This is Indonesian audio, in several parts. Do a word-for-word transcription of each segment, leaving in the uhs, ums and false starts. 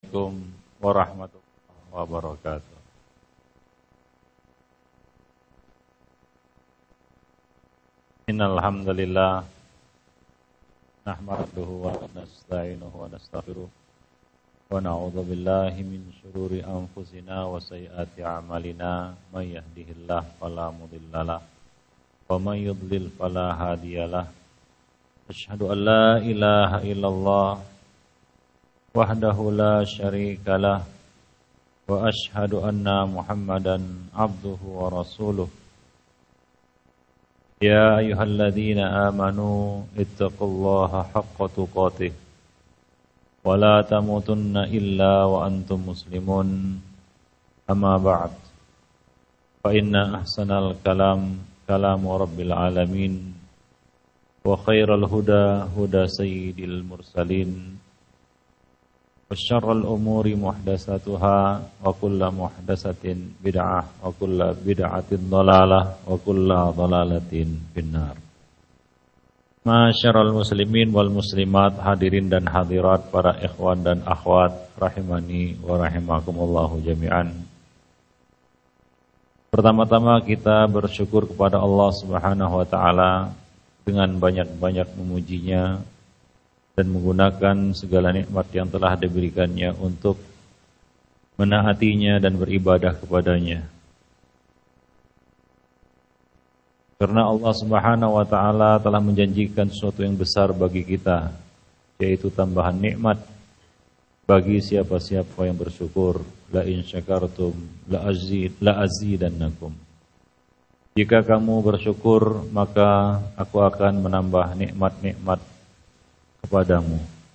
Assalamualaikum warahmatullahi wabarakatuh. Innal hamdalillah nahmaduhu wa nasta'inuhu wa nastaghfiruh wa na'udzu billahi min shururi anfusina wa sayyiati a'malina may yahdihillahu fala mudhillalah wa may yudlil fala hadiyalah. Asyhadu an la ilaha illallah wahdahu la syarikalah wa asyhadu anna Muhammadan abduhu wa rasuluh. Ya ayyuhalladzina amanu ittaqullaha haqqa tuqatih wa la tamutunna illa wa antum muslimun. Amma ba'd. Fa inna ahsanal kalam kalamu rabbil alamin wa khairal huda huda sayyidil mursalin. Wasyarrul umuri muhdatsatuha wa kullu muhdatsatin bid'ah wa kullu bid'atin dhalalah wa kullu dhalalatin finnar. Masyarul muslimin wal muslimat, hadirin dan hadirat, para ikhwan dan akhwat rahimani wa rahimakumullahu jami'an. Pertama-tama kita bersyukur kepada Allah Subhanahu wa taala dengan banyak-banyak memujinya dan menggunakan segala nikmat yang telah diberikannya untuk menaatinya dan beribadah kepadanya. Karena Allah Subhanahu wa taala telah menjanjikan sesuatu yang besar bagi kita, yaitu tambahan nikmat bagi siapa-siapa yang bersyukur. La in syakartum la azid la azidannakum. Jika kamu bersyukur, maka aku akan menambah nikmat-nikmat kepadamu.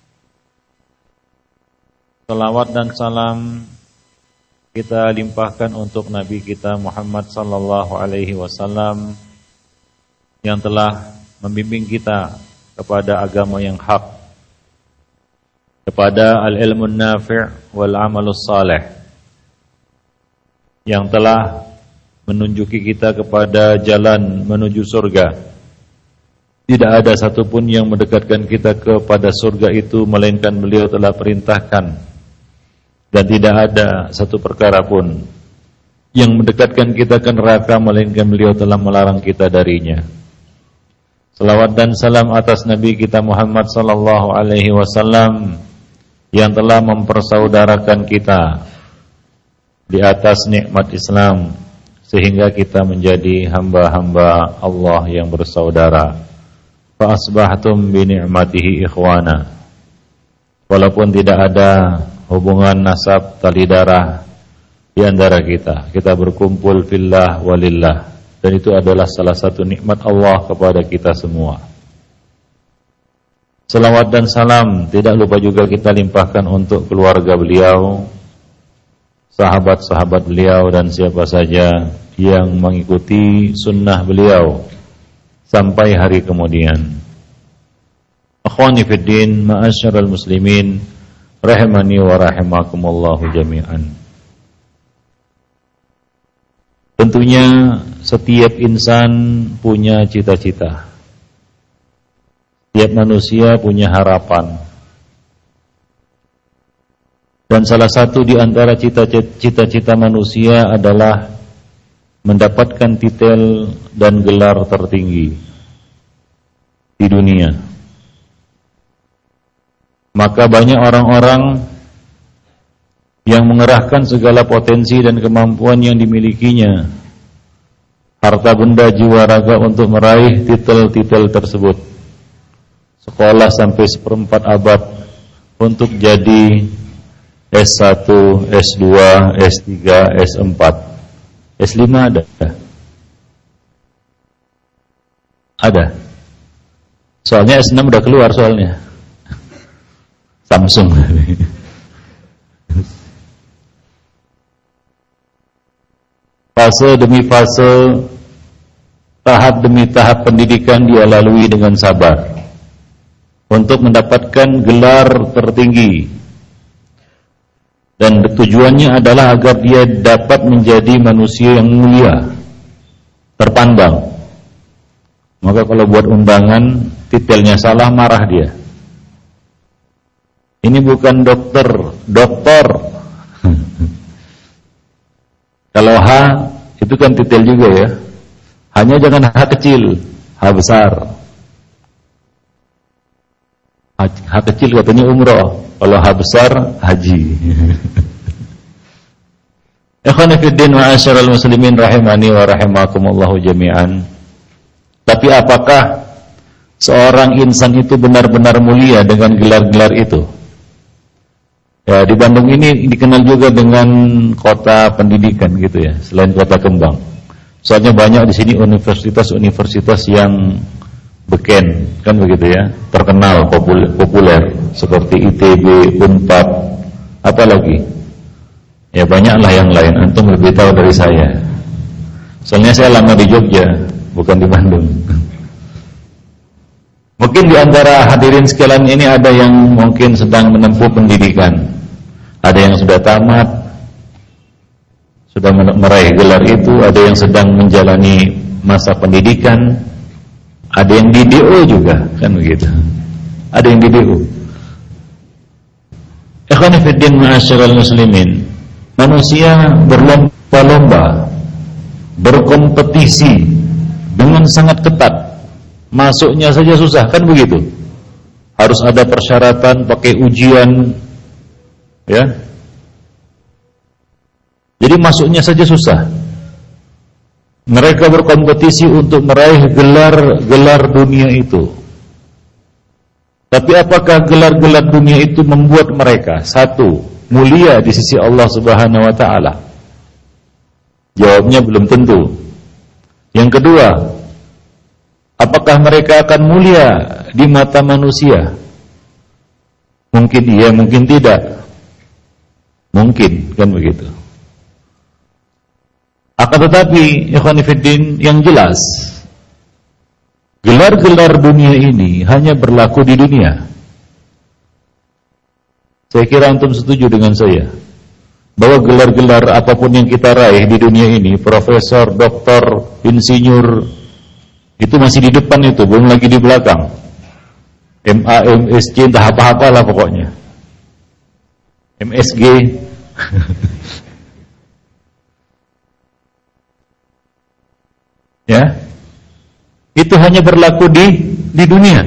Salawat dan salam kita limpahkan untuk Nabi kita Muhammad sallallahu alaihi wasallam yang telah membimbing kita kepada agama yang hak, kepada al-ilmun nafi' wal amalus salih, yang telah menunjuki kita kepada jalan menuju surga. Tidak ada satupun yang mendekatkan kita kepada surga itu melainkan beliau telah perintahkan, dan tidak ada satu perkara pun yang mendekatkan kita ke neraka melainkan beliau telah melarang kita darinya. Salawat dan salam atas Nabi kita Muhammad sallallahu alaihi wasallam yang telah mempersaudarakan kita di atas nikmat Islam sehingga kita menjadi hamba-hamba Allah yang bersaudara. Fa asbahtum bi ni'matihi ikhwana. Walaupun tidak ada hubungan nasab tali darah di antara kita, kita berkumpul fillah walillah, dan itu adalah salah satu nikmat Allah kepada kita semua. Salawat dan salam tidak lupa juga kita limpahkan untuk keluarga beliau, sahabat-sahabat beliau, dan siapa saja yang mengikuti sunnah beliau sampai hari kemudian. Akhwani fid din, ma'asyiral muslimin, rahimani wa rahimakumullahu jami'an. Tentunya setiap insan punya cita-cita. Setiap manusia punya harapan. Dan salah satu di antara cita-cita manusia adalah mendapatkan titel dan gelar tertinggi di dunia. Maka banyak orang-orang yang mengerahkan segala potensi dan kemampuan yang dimilikinya, harta benda, jiwa raga untuk meraih titel-titel tersebut. Sekolah sampai seperempat abad untuk jadi S satu, S dua, S tiga, S empat. S lima ada? Ada. Soalnya S enam udah keluar soalnya. Samsung. Fase demi fase, tahap demi tahap pendidikan dia lalui dengan sabar untuk mendapatkan gelar tertinggi. Dan tujuannya adalah agar dia dapat menjadi manusia yang mulia, terpandang. Maka kalau buat undangan titelnya salah, marah dia. Ini bukan dokter, doktor. Kalau H itu kan titel juga ya. Hanya jangan H kecil, H besar. H, H kecil katanya umroh, kalau H besar haji. Ikhwani fiddin wa asyaral muslimin rahimani wa rahimakumullahu jami'an. Tapi apakah seorang insan itu benar-benar mulia dengan gelar-gelar itu? Ya, di Bandung ini dikenal juga dengan kota pendidikan gitu ya, selain kota kembang. Soalnya banyak di sini universitas-universitas yang beken, kan begitu ya, terkenal, populer, populer seperti I T B, Unpad, apa lagi? Ya banyaklah yang lain, antum lebih tahu dari saya. Soalnya saya lama di Jogja, bukan di Bandung. Mungkin di antara hadirin sekalian ini ada yang mungkin sedang menempuh pendidikan. Ada yang sudah tamat, sudah meraih gelar itu, ada yang sedang menjalani masa pendidikan, ada yang di D O juga, kan begitu. Ada yang di D O. Ikhwani fiddin ma'asyiral muslimin. Manusia berlomba-lomba, berkompetisi dengan sangat ketat. Masuknya saja susah, kan begitu. Harus ada persyaratan, pakai ujian, ya. Jadi masuknya saja susah. Mereka berkompetisi untuk meraih gelar-gelar dunia itu. Tapi apakah gelar-gelar dunia itu membuat mereka satu mulia di sisi Allah Subhanahu wa taala? Jawabnya belum tentu. Yang kedua, apakah mereka akan mulia di mata manusia? Mungkin iya, mungkin tidak. Mungkin, kan begitu. Akan tetapi, ikhwan fillah, yang jelas, gelar-gelar dunia ini hanya berlaku di dunia. Saya kira antum setuju dengan saya bahwa gelar-gelar apapun yang kita raih di dunia ini, profesor, doktor, insinyur, itu masih di depan itu, belum lagi di belakang. M A, M S C, entah apa-apalah pokoknya. M S G. Ya. Itu hanya berlaku di di dunia.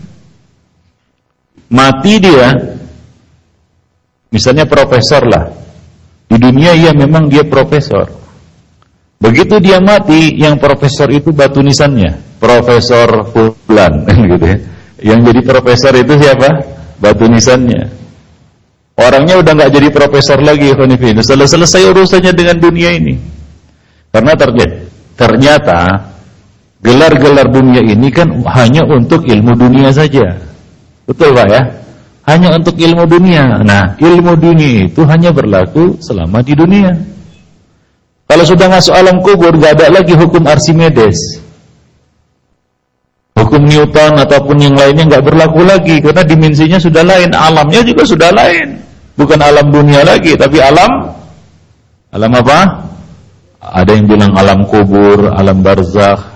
Mati dia, misalnya profesor lah. Di dunia ya memang dia profesor. Begitu dia mati, yang profesor itu batu nisannya, Profesor Fulan, gitu ya. Yang jadi profesor itu siapa? Batu nisannya. Orangnya udah nggak jadi profesor lagi, selesai selesai urusannya dengan dunia ini. Karena ternyata, ternyata gelar-gelar dunia ini kan hanya untuk ilmu dunia saja. Betul Pak ya? Hanya untuk ilmu dunia. Nah, ilmu dunia itu hanya berlaku selama di dunia. Kalau sudah masuk alam kubur, gak ada lagi hukum Archimedes, hukum Newton ataupun yang lainnya gak berlaku lagi, karena dimensinya sudah lain, alamnya juga sudah lain. Bukan alam dunia lagi, tapi alam alam apa? Ada yang bilang alam kubur, alam barzakh.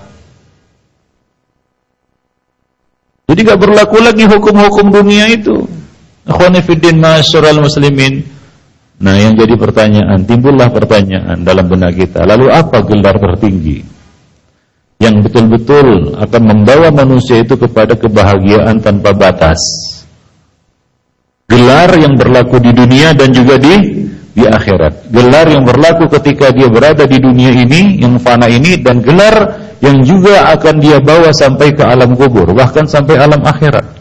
Jadi gak berlaku lagi hukum-hukum dunia itu. Akhwani fiddin ma'asyiral muslimin. Nah, yang jadi pertanyaan, timbullah pertanyaan dalam benak kita, lalu apa gelar tertinggi yang betul-betul akan membawa manusia itu kepada kebahagiaan tanpa batas? Gelar yang berlaku di dunia dan juga di di akhirat. Gelar yang berlaku ketika dia berada di dunia ini, yang fana ini, dan gelar yang juga akan dia bawa sampai ke alam kubur, bahkan sampai alam akhirat.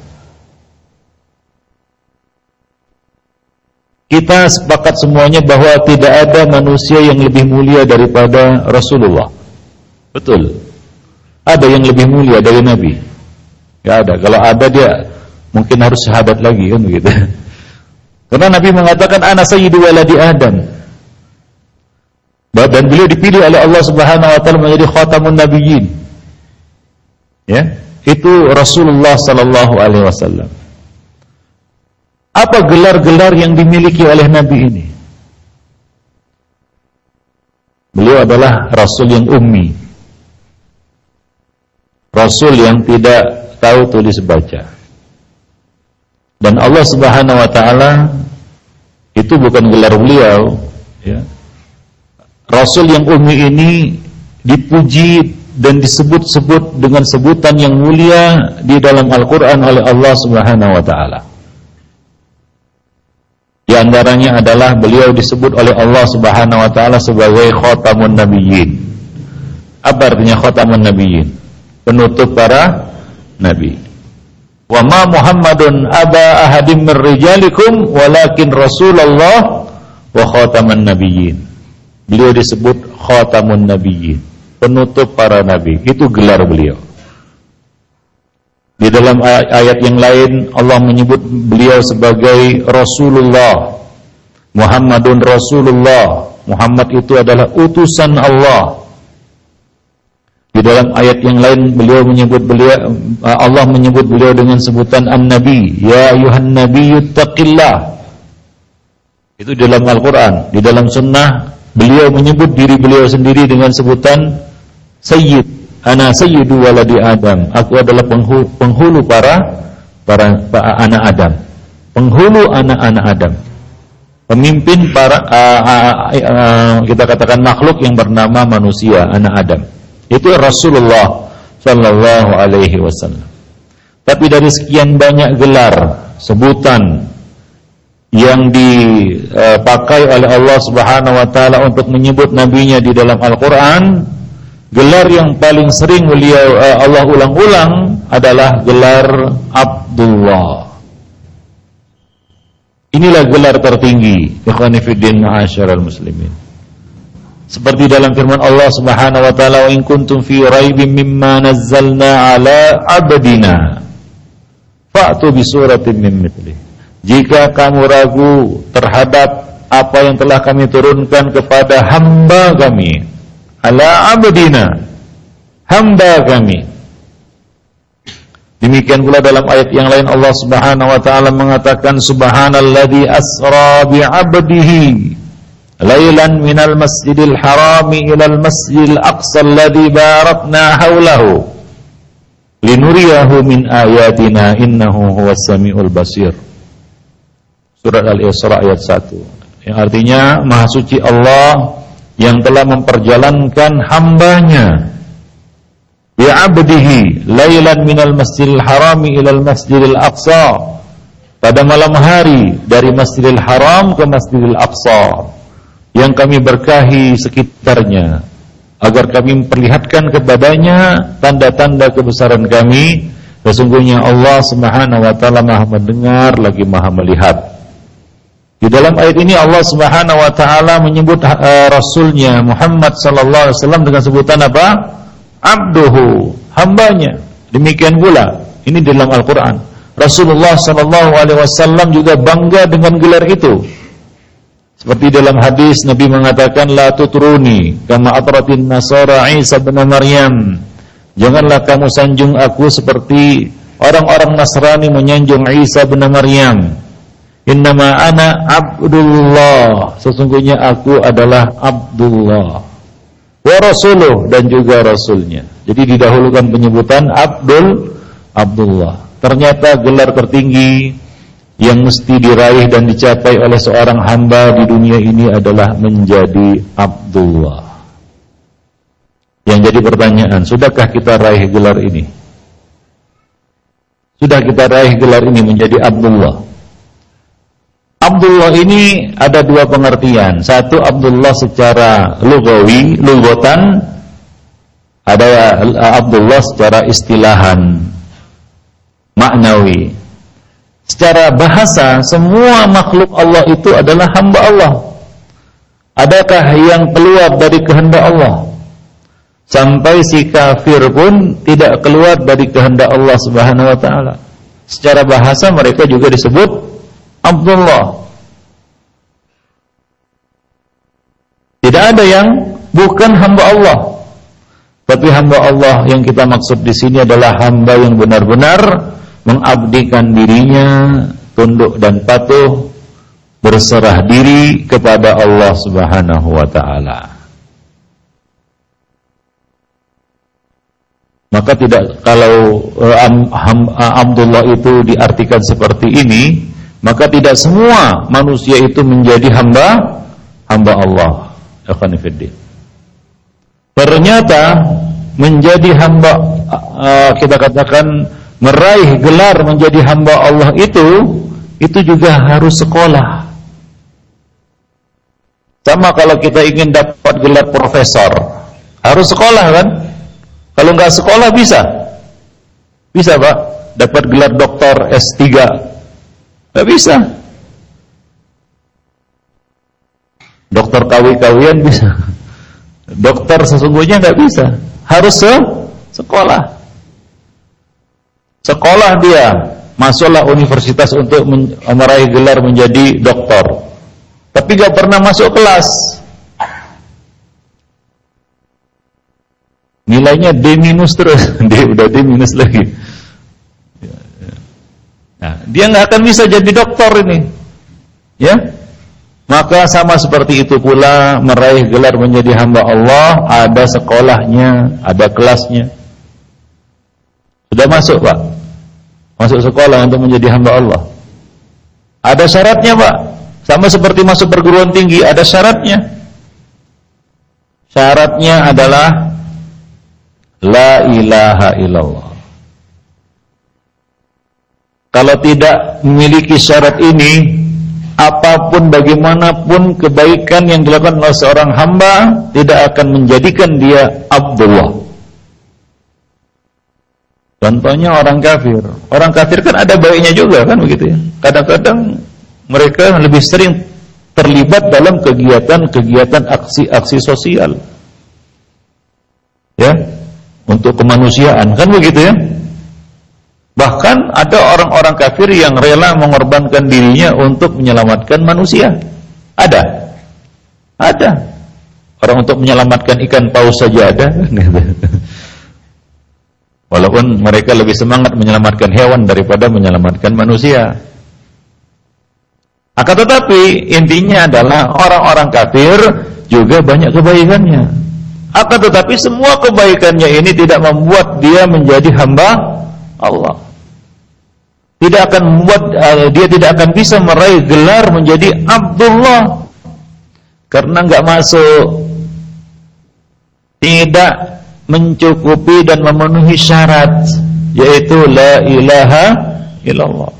Kita sepakat semuanya bahwa tidak ada manusia yang lebih mulia daripada Rasulullah. Betul. Ada yang lebih mulia dari Nabi? Tidak ada. Kalau ada dia mungkin harus syahadat lagi, kan begitu. Karena Nabi mengatakan ana sayyidu waladi Adam. Dan beliau dipilih oleh Allah Subhanahu wa taala menjadi khatamun nabiyyin. Ya, itu Rasulullah sallallahu alaihi wasallam. Apa gelar-gelar yang dimiliki oleh Nabi ini? Beliau adalah Rasul yang ummi, Rasul yang tidak tahu tulis baca. Dan Allah Subhanahu wa taala itu bukan gelar beliau, ya. Rasul yang ummi ini dipuji dan disebut-sebut dengan sebutan yang mulia di dalam Al-Qur'an oleh Allah Subhanahu wa taala. Di antaranya adalah beliau disebut oleh Allah Subhanahu wa taala sebagai khatamun nabiyyin. Apa artinya khatamun nabiyyin? Penutup para nabi. Wa ma Muhammadun aba ahadim min rijalikum walakin Rasulullah wa khataman nabiyyin. Beliau disebut khatamun nabiyyin, penutup para nabi. Itu gelar beliau. Di dalam ayat yang lain Allah menyebut beliau sebagai Rasulullah. Muhammadun Rasulullah. Muhammad itu adalah utusan Allah. Di dalam ayat yang lain beliau menyebut beliau Allah menyebut beliau dengan sebutan An-Nabi, ya ayuhan nabiyyu taqillah. Itu di dalam Al-Qur'an. Di dalam sunnah beliau menyebut diri beliau sendiri dengan sebutan Sayyid. Ana sayyidu waladi Adam. Aku adalah penghulu, penghulu para, para para anak Adam. Penghulu anak-anak Adam. Pemimpin para uh, uh, uh, kita katakan makhluk yang bernama manusia, anak Adam. Itu Rasulullah sallallahu alaihi wasallam. Tapi dari sekian banyak gelar, sebutan yang dipakai oleh Allah Subhanahu wa taala untuk menyebut nabinya di dalam Al-Qur'an, gelar yang paling sering beliau Allah ulang-ulang adalah gelar Abdullah. Inilah gelar tertinggi, ikhwani fiddin ma'asyiral muslimin. Seperti dalam firman Allah Subhanahu wa taala, "Wa in kuntum fi raibin mimma nazzalna 'ala 'abdina fa'tu bi suratin min mithlihi." Jika kamu ragu terhadap apa yang telah kami turunkan kepada hamba kami, ala abdina, hamba kami. Demikian pula dalam ayat yang lain Allah Subhanahu wa taala mengatakan, subhanalladzi asra bi 'abdihi lailan minal masjidil harami ilal masjidil aqsa alladzi barakna haulahu linuriyahu min ayatina innahu huwas samiul basir. Surat Al-Isra ayat satu, yang artinya Maha Suci Allah yang telah memperjalankan hambanya bi'abdihi lailan minal masjidil harami ilal masjidil aqsa, pada malam hari dari Masjidil Haram ke Masjidil Aqsa, yang kami berkahi sekitarnya, agar kami memperlihatkan kepadanya tanda-tanda kebesaran kami. Sesungguhnya Allah Subhanahu wa taala Maha mendengar lagi Maha melihat. Di dalam ayat ini Allah Subhanahu wa taala menyebut uh, rasulnya Muhammad sallallahu alaihi wasallam dengan sebutan apa? Abduhu, hambanya. Demikian pula ini dalam Al-Qur'an. Rasulullah sallallahu alaihi wasallam juga bangga dengan gelar itu. Seperti dalam hadis Nabi mengatakan, la tutruni kama atratin nasara Isa bin Maryam. Janganlah kamu sanjung aku seperti orang-orang Nasrani menyanjung Isa bin Maryam. Innama ana Abdullah, sesungguhnya aku adalah Abdullah, wa rasuluh, dan juga rasulnya. Jadi didahulukan penyebutan Abdul Abdullah. Ternyata gelar tertinggi yang mesti diraih dan dicapai oleh seorang hamba di dunia ini adalah menjadi Abdullah. Yang jadi pertanyaan, sudahkah kita raih gelar ini? Sudah kita raih gelar ini menjadi Abdullah? Abdullah ini ada dua pengertian. Satu, Abdullah secara lugawi, lugatan. Ada Abdullah secara istilahan, maknawi. Secara bahasa, semua makhluk Allah itu adalah hamba Allah. Adakah yang keluar dari kehendak Allah? Sampai si kafir pun tidak keluar dari kehendak Allah Subhanahu wa taala. Secara bahasa mereka juga disebut Abdullah. Tidak ada yang bukan hamba Allah. Tapi hamba Allah yang kita maksud di sini adalah hamba yang benar-benar mengabdikan dirinya, tunduk dan patuh, berserah diri kepada Allah Subhanahu wa taala. Maka tidak, kalau uh, am, ham, uh, Abdullah itu diartikan seperti ini, maka tidak semua manusia itu menjadi hamba hamba Allah. Akhwanifiddin. Ternyata menjadi hamba, uh, kita katakan meraih gelar menjadi hamba Allah itu, itu juga harus sekolah. Sama kalau kita ingin dapat gelar profesor, harus sekolah kan? Kalau nggak sekolah bisa? Bisa Pak, dapat gelar doktor S tiga. Nggak bisa. Dokter kawi-kawian bisa. Dokter sesungguhnya nggak bisa. Harus se sekolah. Sekolah dia, masuklah universitas untuk meraih gelar menjadi doktor. Tapi nggak pernah masuk kelas. Nilainya D minus terus, D udah D minus lagi. Nah, dia nggak akan bisa jadi dokter ini, ya. Maka sama seperti itu pula meraih gelar menjadi hamba Allah, ada sekolahnya, ada kelasnya. Sudah masuk Pak, masuk sekolah untuk menjadi hamba Allah. Ada syaratnya Pak, sama seperti masuk perguruan tinggi, ada syaratnya. Syaratnya adalah la ilaha illallah. Kalau tidak memiliki syarat ini, apapun bagaimanapun kebaikan yang dilakukan oleh seorang hamba tidak akan menjadikan dia Abdullah. Contohnya orang kafir. Orang kafir kan ada baiknya juga kan begitu ya. Kadang-kadang mereka lebih sering terlibat dalam kegiatan-kegiatan aksi-aksi sosial. Ya, untuk kemanusiaan kan begitu ya. Bahkan ada orang-orang kafir yang rela mengorbankan dirinya untuk menyelamatkan manusia. Ada. Ada. Orang untuk menyelamatkan ikan paus saja ada. Walaupun mereka lebih semangat menyelamatkan hewan daripada menyelamatkan manusia. Akan tetapi intinya adalah orang-orang kafir juga banyak kebaikannya. Akan tetapi semua kebaikannya ini tidak membuat dia menjadi hamba Allah. Tidak akan membuat uh, dia tidak akan bisa meraih gelar menjadi Abdullah karena enggak masuk, tidak mencukupi dan memenuhi syarat, yaitu la ilaha illallah.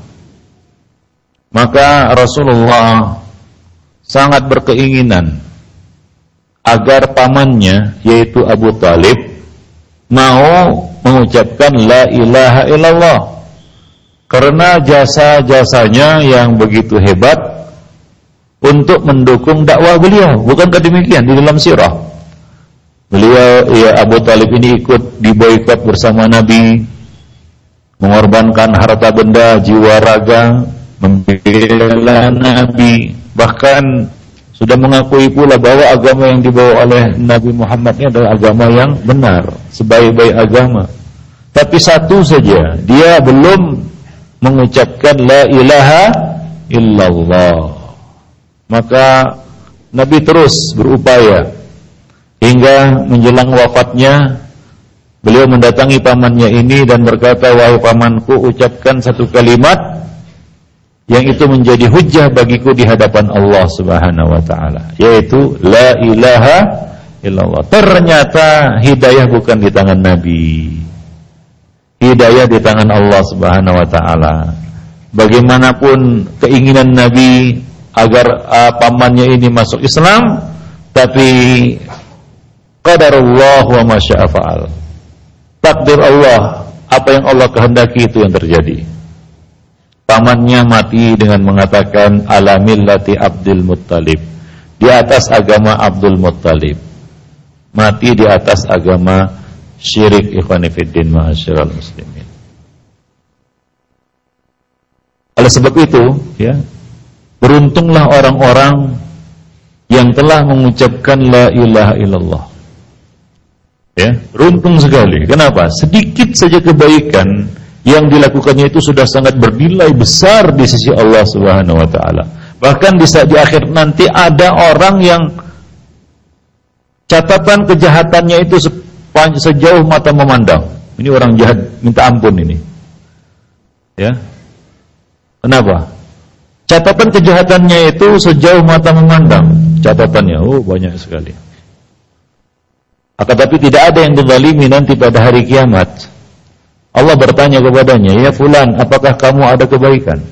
Maka Rasulullah sangat berkeinginan agar pamannya, yaitu Abu Talib, mau mengucapkan la ilaha illallah. Karena jasa-jasanya yang begitu hebat untuk mendukung dakwah beliau. Bukankah demikian di dalam sirah? Beliau, ya Abu Talib ini ikut diboikot bersama Nabi, mengorbankan harta benda, jiwa raga, membela Nabi. Bahkan sudah mengakui pula bahwa agama yang dibawa oleh Nabi Muhammad ini adalah agama yang benar, sebaik-baik agama. Tapi satu saja, dia belum mengucapkan la ilaha illallah. Maka Nabi terus berupaya hingga menjelang wafatnya beliau mendatangi pamannya ini dan berkata, wahai pamanku, ucapkan satu kalimat yang itu menjadi hujjah bagiku di hadapan Allah Subhanahu wa taala, yaitu la ilaha illallah. Ternyata hidayah bukan di tangan Nabi. Hidayah di tangan Allah Subhanahu wa taala. Bagaimanapun keinginan Nabi agar uh, pamannya ini masuk Islam, tapi qadarullah wa ma syaa fa'al. Takdir Allah, apa yang Allah kehendaki itu yang terjadi. Pamannya mati dengan mengatakan ala millati Abdul Muttalib, di atas agama Abdul Muttalib. Mati di atas agama syirik. Ikhwani fiddin ma'asyiral muslimin. Oleh sebab itu, ya, beruntunglah orang-orang yang telah mengucapkan la ilaha illallah. Ya, beruntung sekali. Kenapa? Sedikit saja kebaikan yang dilakukannya itu sudah sangat bernilai besar di sisi Allah Subhanahu wa taala. Bahkan di saat di akhir nanti ada orang yang catatan kejahatannya itu sejauh mata memandang. Ini orang jahat minta ampun ini. Ya. Kenapa? Catatan kejahatannya itu sejauh mata memandang. Catatannya, oh banyak sekali. Akan tapi tidak ada yang dizalimi nanti pada hari kiamat. Allah bertanya kepadanya, ya fulan, apakah kamu ada kebaikan?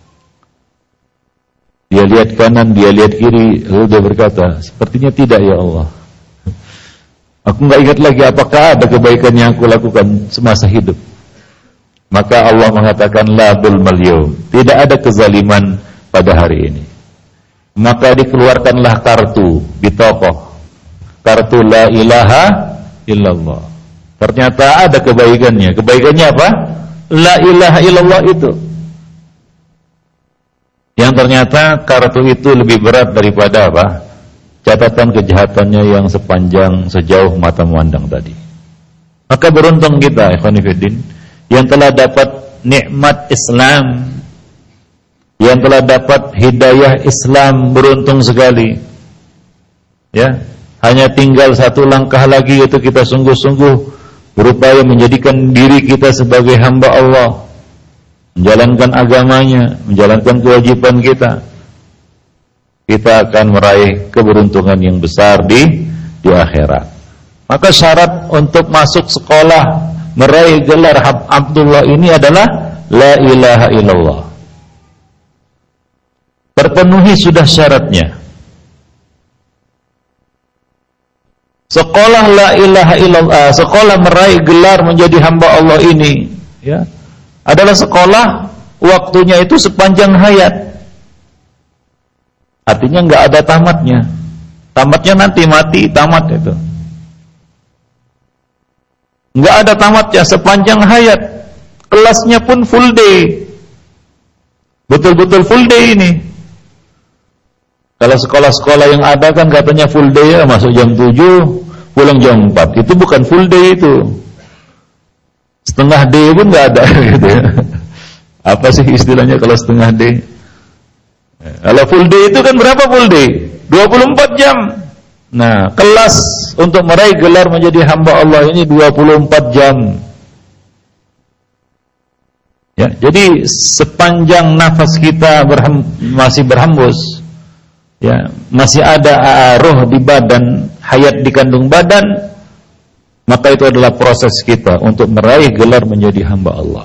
Dia lihat kanan, dia lihat kiri, lalu dia berkata, sepertinya tidak ya Allah. Aku enggak ingat lagi apakah ada kebaikan yang aku lakukan semasa hidup. Maka Allah mengatakan, la zulmal yaum. Tidak ada kezaliman pada hari ini. Maka dikeluarkanlah kartu di toko. Kartu la ilaha illallah. Ternyata ada kebaikannya. Kebaikannya apa? La ilaha illallah itu. Yang ternyata kartu itu lebih berat daripada apa? Catatan kejahatannya yang sepanjang sejauh mata memandang tadi. Maka beruntung kita, ikhwan fillah, yang telah dapat nikmat Islam, yang telah dapat hidayah Islam, beruntung sekali. Ya, hanya tinggal satu langkah lagi, yaitu kita sungguh-sungguh berupaya menjadikan diri kita sebagai hamba Allah, menjalankan agamanya, menjalankan kewajiban kita. Kita akan meraih keberuntungan yang besar di di akhirat. Maka syarat untuk masuk sekolah meraih gelar Abdullah ini adalah la ilaha illallah. Terpenuhi sudah syaratnya. Sekolah la ilaha illallah, sekolah meraih gelar menjadi hamba Allah ini, ya, adalah sekolah waktunya itu sepanjang hayat. Artinya enggak ada tamatnya. Tamatnya nanti mati, tamat itu. Enggak ada tamatnya sepanjang hayat. Kelasnya pun full day. Betul-betul full day ini. Kalau sekolah-sekolah yang ada kan katanya full day ya, masuk jam tujuh, pulang jam empat. Itu bukan full day itu. Setengah day pun enggak ada gitu ya. Apa sih istilahnya kalau setengah day? Kalau full day itu kan berapa full day? dua puluh empat jam. Nah, kelas untuk meraih gelar menjadi hamba Allah ini dua puluh empat jam. Ya, jadi sepanjang nafas kita berhem, masih berhembus, ya, masih ada roh di badan, hayat di kandung badan, maka itu adalah proses kita untuk meraih gelar menjadi hamba Allah.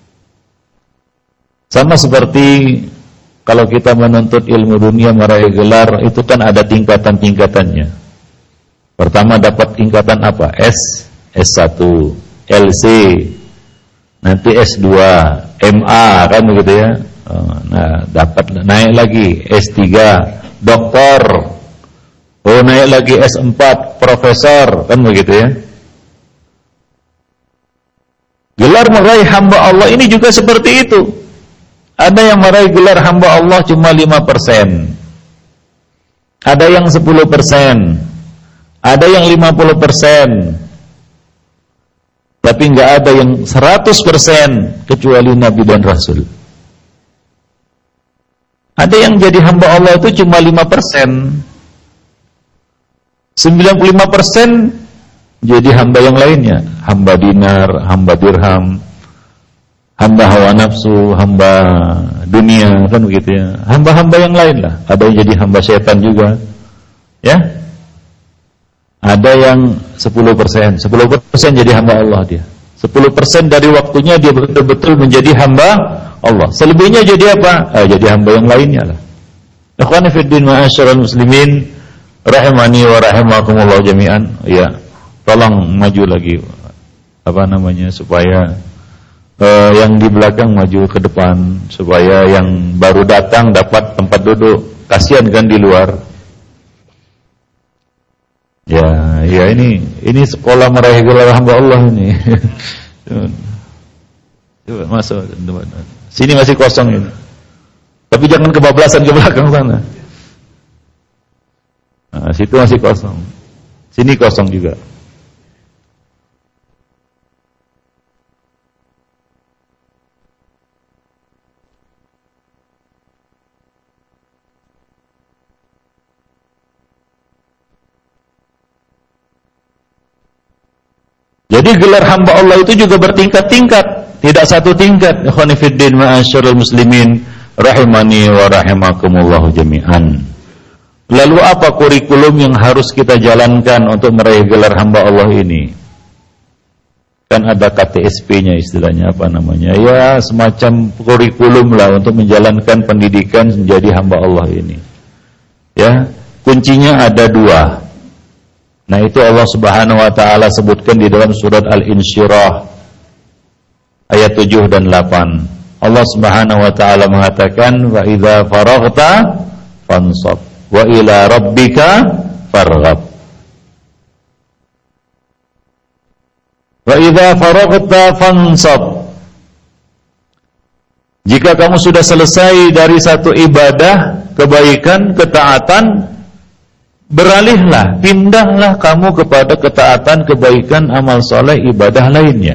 Sama seperti kalau kita menuntut ilmu dunia meraih gelar, itu kan ada tingkatan-tingkatannya. Pertama dapat tingkatan apa? S, S satu, L C, nanti S dua, M A, kan begitu ya. Nah, dapat naik lagi S tiga, doktor. Oh, naik lagi S empat, profesor, kan begitu ya. Gelar meraih hamba Allah ini juga seperti itu. Ada yang meraih gelar hamba Allah cuma lima persen. Ada yang sepuluh persen. Ada yang lima puluh persen. Tapi enggak ada yang seratus persen kecuali Nabi dan Rasul. Ada yang jadi hamba Allah itu cuma lima persen. sembilan puluh lima persen jadi hamba yang lainnya, hamba dinar, hamba dirham, hamba hawa nafsu, hamba dunia, kan begitu ya. Hamba-hamba yang lain lah. Ada yang jadi hamba setan juga, ya. Ada yang sepuluh persen, sepuluh persen jadi hamba Allah dia. sepuluh persen dari waktunya dia betul-betul menjadi hamba Allah. Selebihnya jadi apa? Eh, jadi hamba yang lainnya lah. Ikhwani fid din ma'asyiral muslimin rahimani wa rahimakumullah jami'an. Ya, tolong maju lagi apa namanya supaya Uh, yang di belakang maju ke depan supaya yang baru datang dapat tempat duduk. Kasihan kan di luar. Ya, ya ini ini sekolah meraih gelar hamba Allah ini. Coba masuk. Sini masih kosong ini. Tapi jangan kebablasan ke belakang sana. Nah, situ masih kosong. Sini kosong juga. Jadi gelar hamba Allah itu juga bertingkat-tingkat, tidak satu tingkat. Ikhwani fiddin ma'asyiral muslimin rahimani wa rahimakumullah jami'an. Lalu apa kurikulum yang harus kita jalankan untuk meraih gelar hamba Allah ini? Kan ada K T S P-nya istilahnya, apa namanya? Ya, semacam kurikulum lah untuk menjalankan pendidikan menjadi hamba Allah ini. Ya, kuncinya ada dua. Nah, itu Allah Subhanahu wa taala sebutkan di dalam surat Al-Insyirah ayat tujuh dan delapan. Allah Subhanahu wa taala mengatakan, "Wa idza faraghta fansab wa ila rabbika farghab." Wa idza faraghta fansab. Jika kamu sudah selesai dari satu ibadah, kebaikan, ketaatan, beralihlah, pindahlah kamu kepada ketaatan, kebaikan, amal soleh, ibadah lainnya.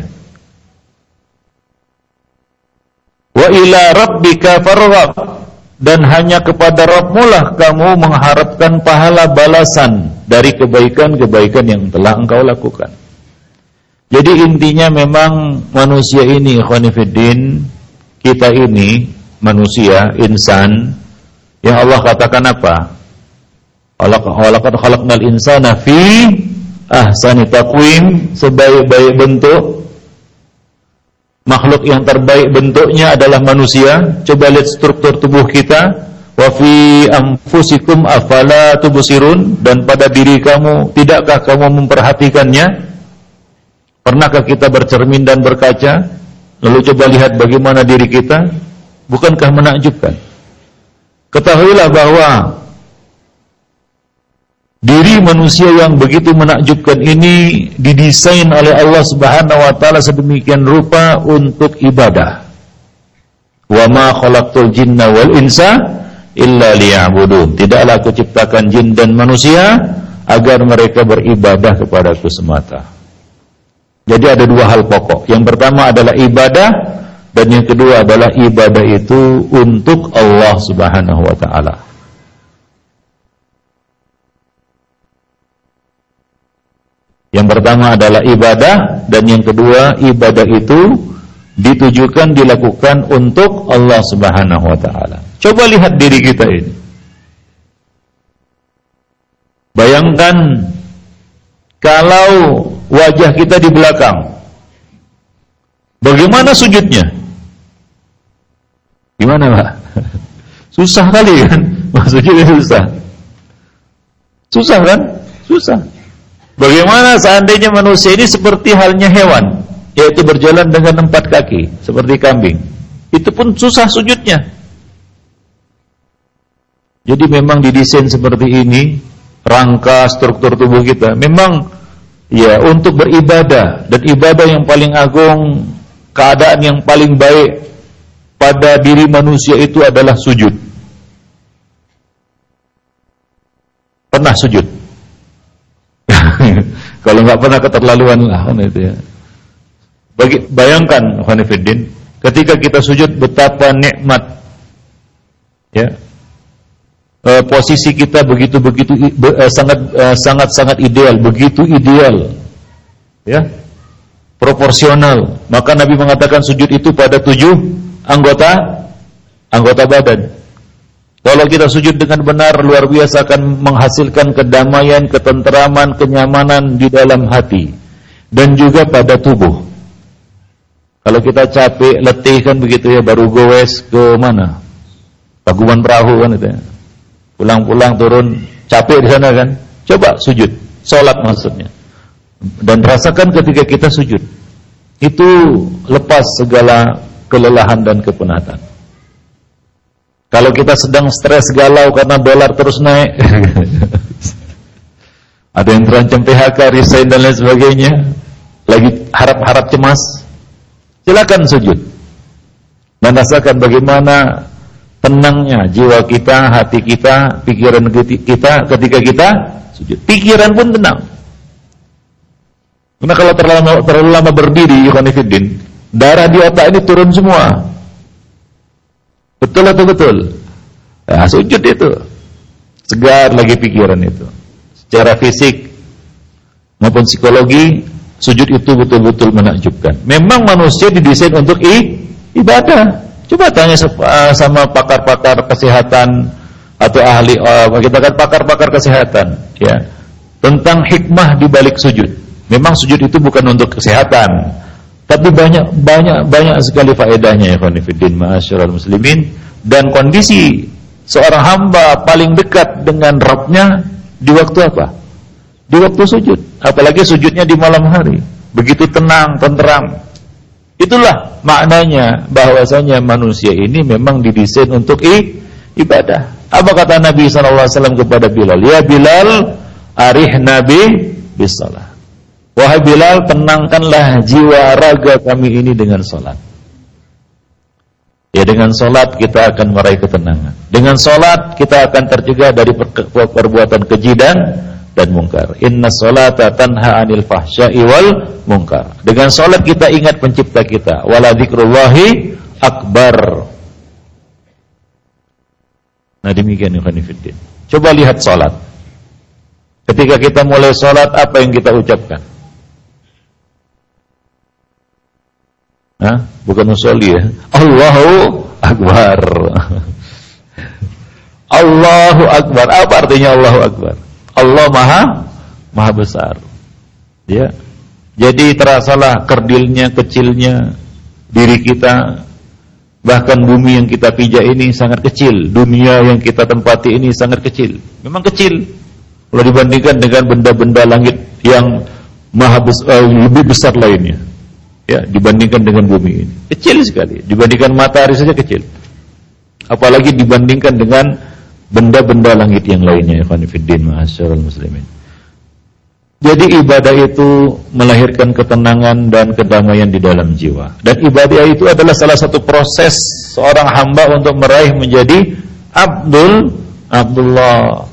Wa ila rabbika farghab, dan hanya kepada Rabbmu lah kamu mengharapkan pahala balasan dari kebaikan-kebaikan yang telah engkau lakukan. Jadi intinya memang manusia ini, ikhwani fiddin, kita ini manusia, insan, yang Allah katakan apa? Walaqad khalaqnal insana fi ahsani taqwim, sebaik-baik bentuk. Makhluk yang terbaik bentuknya adalah manusia. Coba lihat struktur tubuh kita. Wa fi anfusikum afala tubsirun, dan pada diri kamu tidakkah kamu memperhatikannya? Pernahkah kita bercermin dan berkaca? Lalu coba lihat bagaimana diri kita. Bukankah menakjubkan? Ketahuilah bahwa diri manusia yang begitu menakjubkan ini didesain oleh Allah Subhanahu wa taala sedemikian rupa untuk ibadah. Wa ma khalaqtul jinna wal insa illa liya'budun. Tidaklah aku ciptakan jin dan manusia agar mereka beribadah kepadaku semata. Jadi ada dua hal pokok. Yang pertama adalah ibadah, dan yang kedua adalah ibadah itu untuk Allah Subhanahu wa taala. Yang pertama adalah ibadah, dan yang kedua ibadah itu ditujukan, dilakukan untuk Allah Subhanahu wa taala. Coba lihat diri kita ini. Bayangkan kalau wajah kita di belakang, bagaimana sujudnya? Gimana, Pak? Susah kali kan? Sujudnya susah. Susah kan? Susah. Bagaimana seandainya manusia ini seperti halnya hewan, yaitu berjalan dengan empat kaki, seperti kambing. Itu pun susah sujudnya. Jadi memang didesain seperti ini, rangka struktur tubuh kita. Memang ya untuk beribadah, dan ibadah yang paling agung, keadaan yang paling baik pada diri manusia itu adalah sujud. Pernah sujud? Kalau nggak pernah keterlaluan lah kan itu ya. Bagi, bayangkan Khonifuddin, ketika kita sujud betapa nikmat ya. E, posisi kita begitu begitu be, e, sangat e, sangat sangat ideal, begitu ideal ya, proporsional. Maka Nabi mengatakan sujud itu pada tujuh anggota anggota badan. Kalau kita sujud dengan benar, luar biasa akan menghasilkan kedamaian, ketenteraman, kenyamanan di dalam hati dan juga pada tubuh. Kalau kita capek, letih kan begitu ya, baru goes ke mana? Paguman perahu kan itu ya. Pulang-pulang turun capek di sana kan. Coba sujud, salat maksudnya. Dan rasakan ketika kita sujud, itu lepas segala kelelahan dan kepenatan. Kalau kita sedang stres galau karena dolar terus naik, ada yang terancam P H K, resign dan lain sebagainya, lagi harap-harap cemas, silakan sujud dan rasakan bagaimana tenangnya jiwa kita, hati kita, pikiran kita ketika kita sujud. Pikiran pun tenang. Karena kalau terlalu, terlalu lama berdiri, Khonifuddin, darah di otak ini turun semua. Betul atau betul? Nah, sujud itu segar lagi pikiran itu. Secara fisik maupun psikologi sujud itu betul-betul menakjubkan. Memang manusia didesain untuk i, ibadah. Coba tanya sama pakar-pakar kesehatan atau ahli, uh, kita kan pakar-pakar kesehatan, ya, tentang hikmah di balik sujud. Memang sujud itu bukan untuk kesehatan, tapi banyak banyak banyak sekali faedahnya, ya ikhwan fillah, ma'asyiral muslimin. Dan kondisi seorang hamba paling dekat dengan Rabbnya di waktu apa? Di waktu sujud. Apalagi sujudnya di malam hari, begitu tenang, tenteram. Itulah maknanya bahwasanya manusia ini memang didesain untuk i, ibadah. Apa kata Nabi sallallahu alaihi wasallam kepada Bilal? Ya Bilal, arihna bi bisalah. Wahai Bilal, tenangkanlah jiwa raga kami ini dengan salat. Ya, dengan salat kita akan meraih ketenangan. Dengan salat kita akan tercegah dari perbuatan keji dan dan mungkar. Inna salata tanha 'anil fahsya'i wal munkar. Dengan salat kita ingat pencipta kita. Wala dzikrullahi akbar. Nah, demikian ikhwan fillah. Coba lihat salat. Ketika kita mulai salat, apa yang kita ucapkan? Hah? Bukan usolli ya. Allahu akbar. Allahu akbar. Apa artinya Allahu akbar? Allah maha maha besar. Ya. Jadi terasalah kerdilnya, kecilnya diri kita. Bahkan bumi yang kita pijak ini sangat kecil, dunia yang kita tempati ini sangat kecil. Memang kecil kalau dibandingkan dengan benda-benda langit yang maha besar, lebih besar lainnya. Ya, dibandingkan dengan bumi ini kecil sekali. Dibandingkan matahari saja kecil. Apalagi dibandingkan dengan benda-benda langit yang lainnya. Ikhwan fillah, ma'asyiral muslimin. Jadi ibadah itu melahirkan ketenangan dan kedamaian di dalam jiwa. Dan ibadah itu adalah salah satu proses seorang hamba untuk meraih menjadi Abdul Abdullah.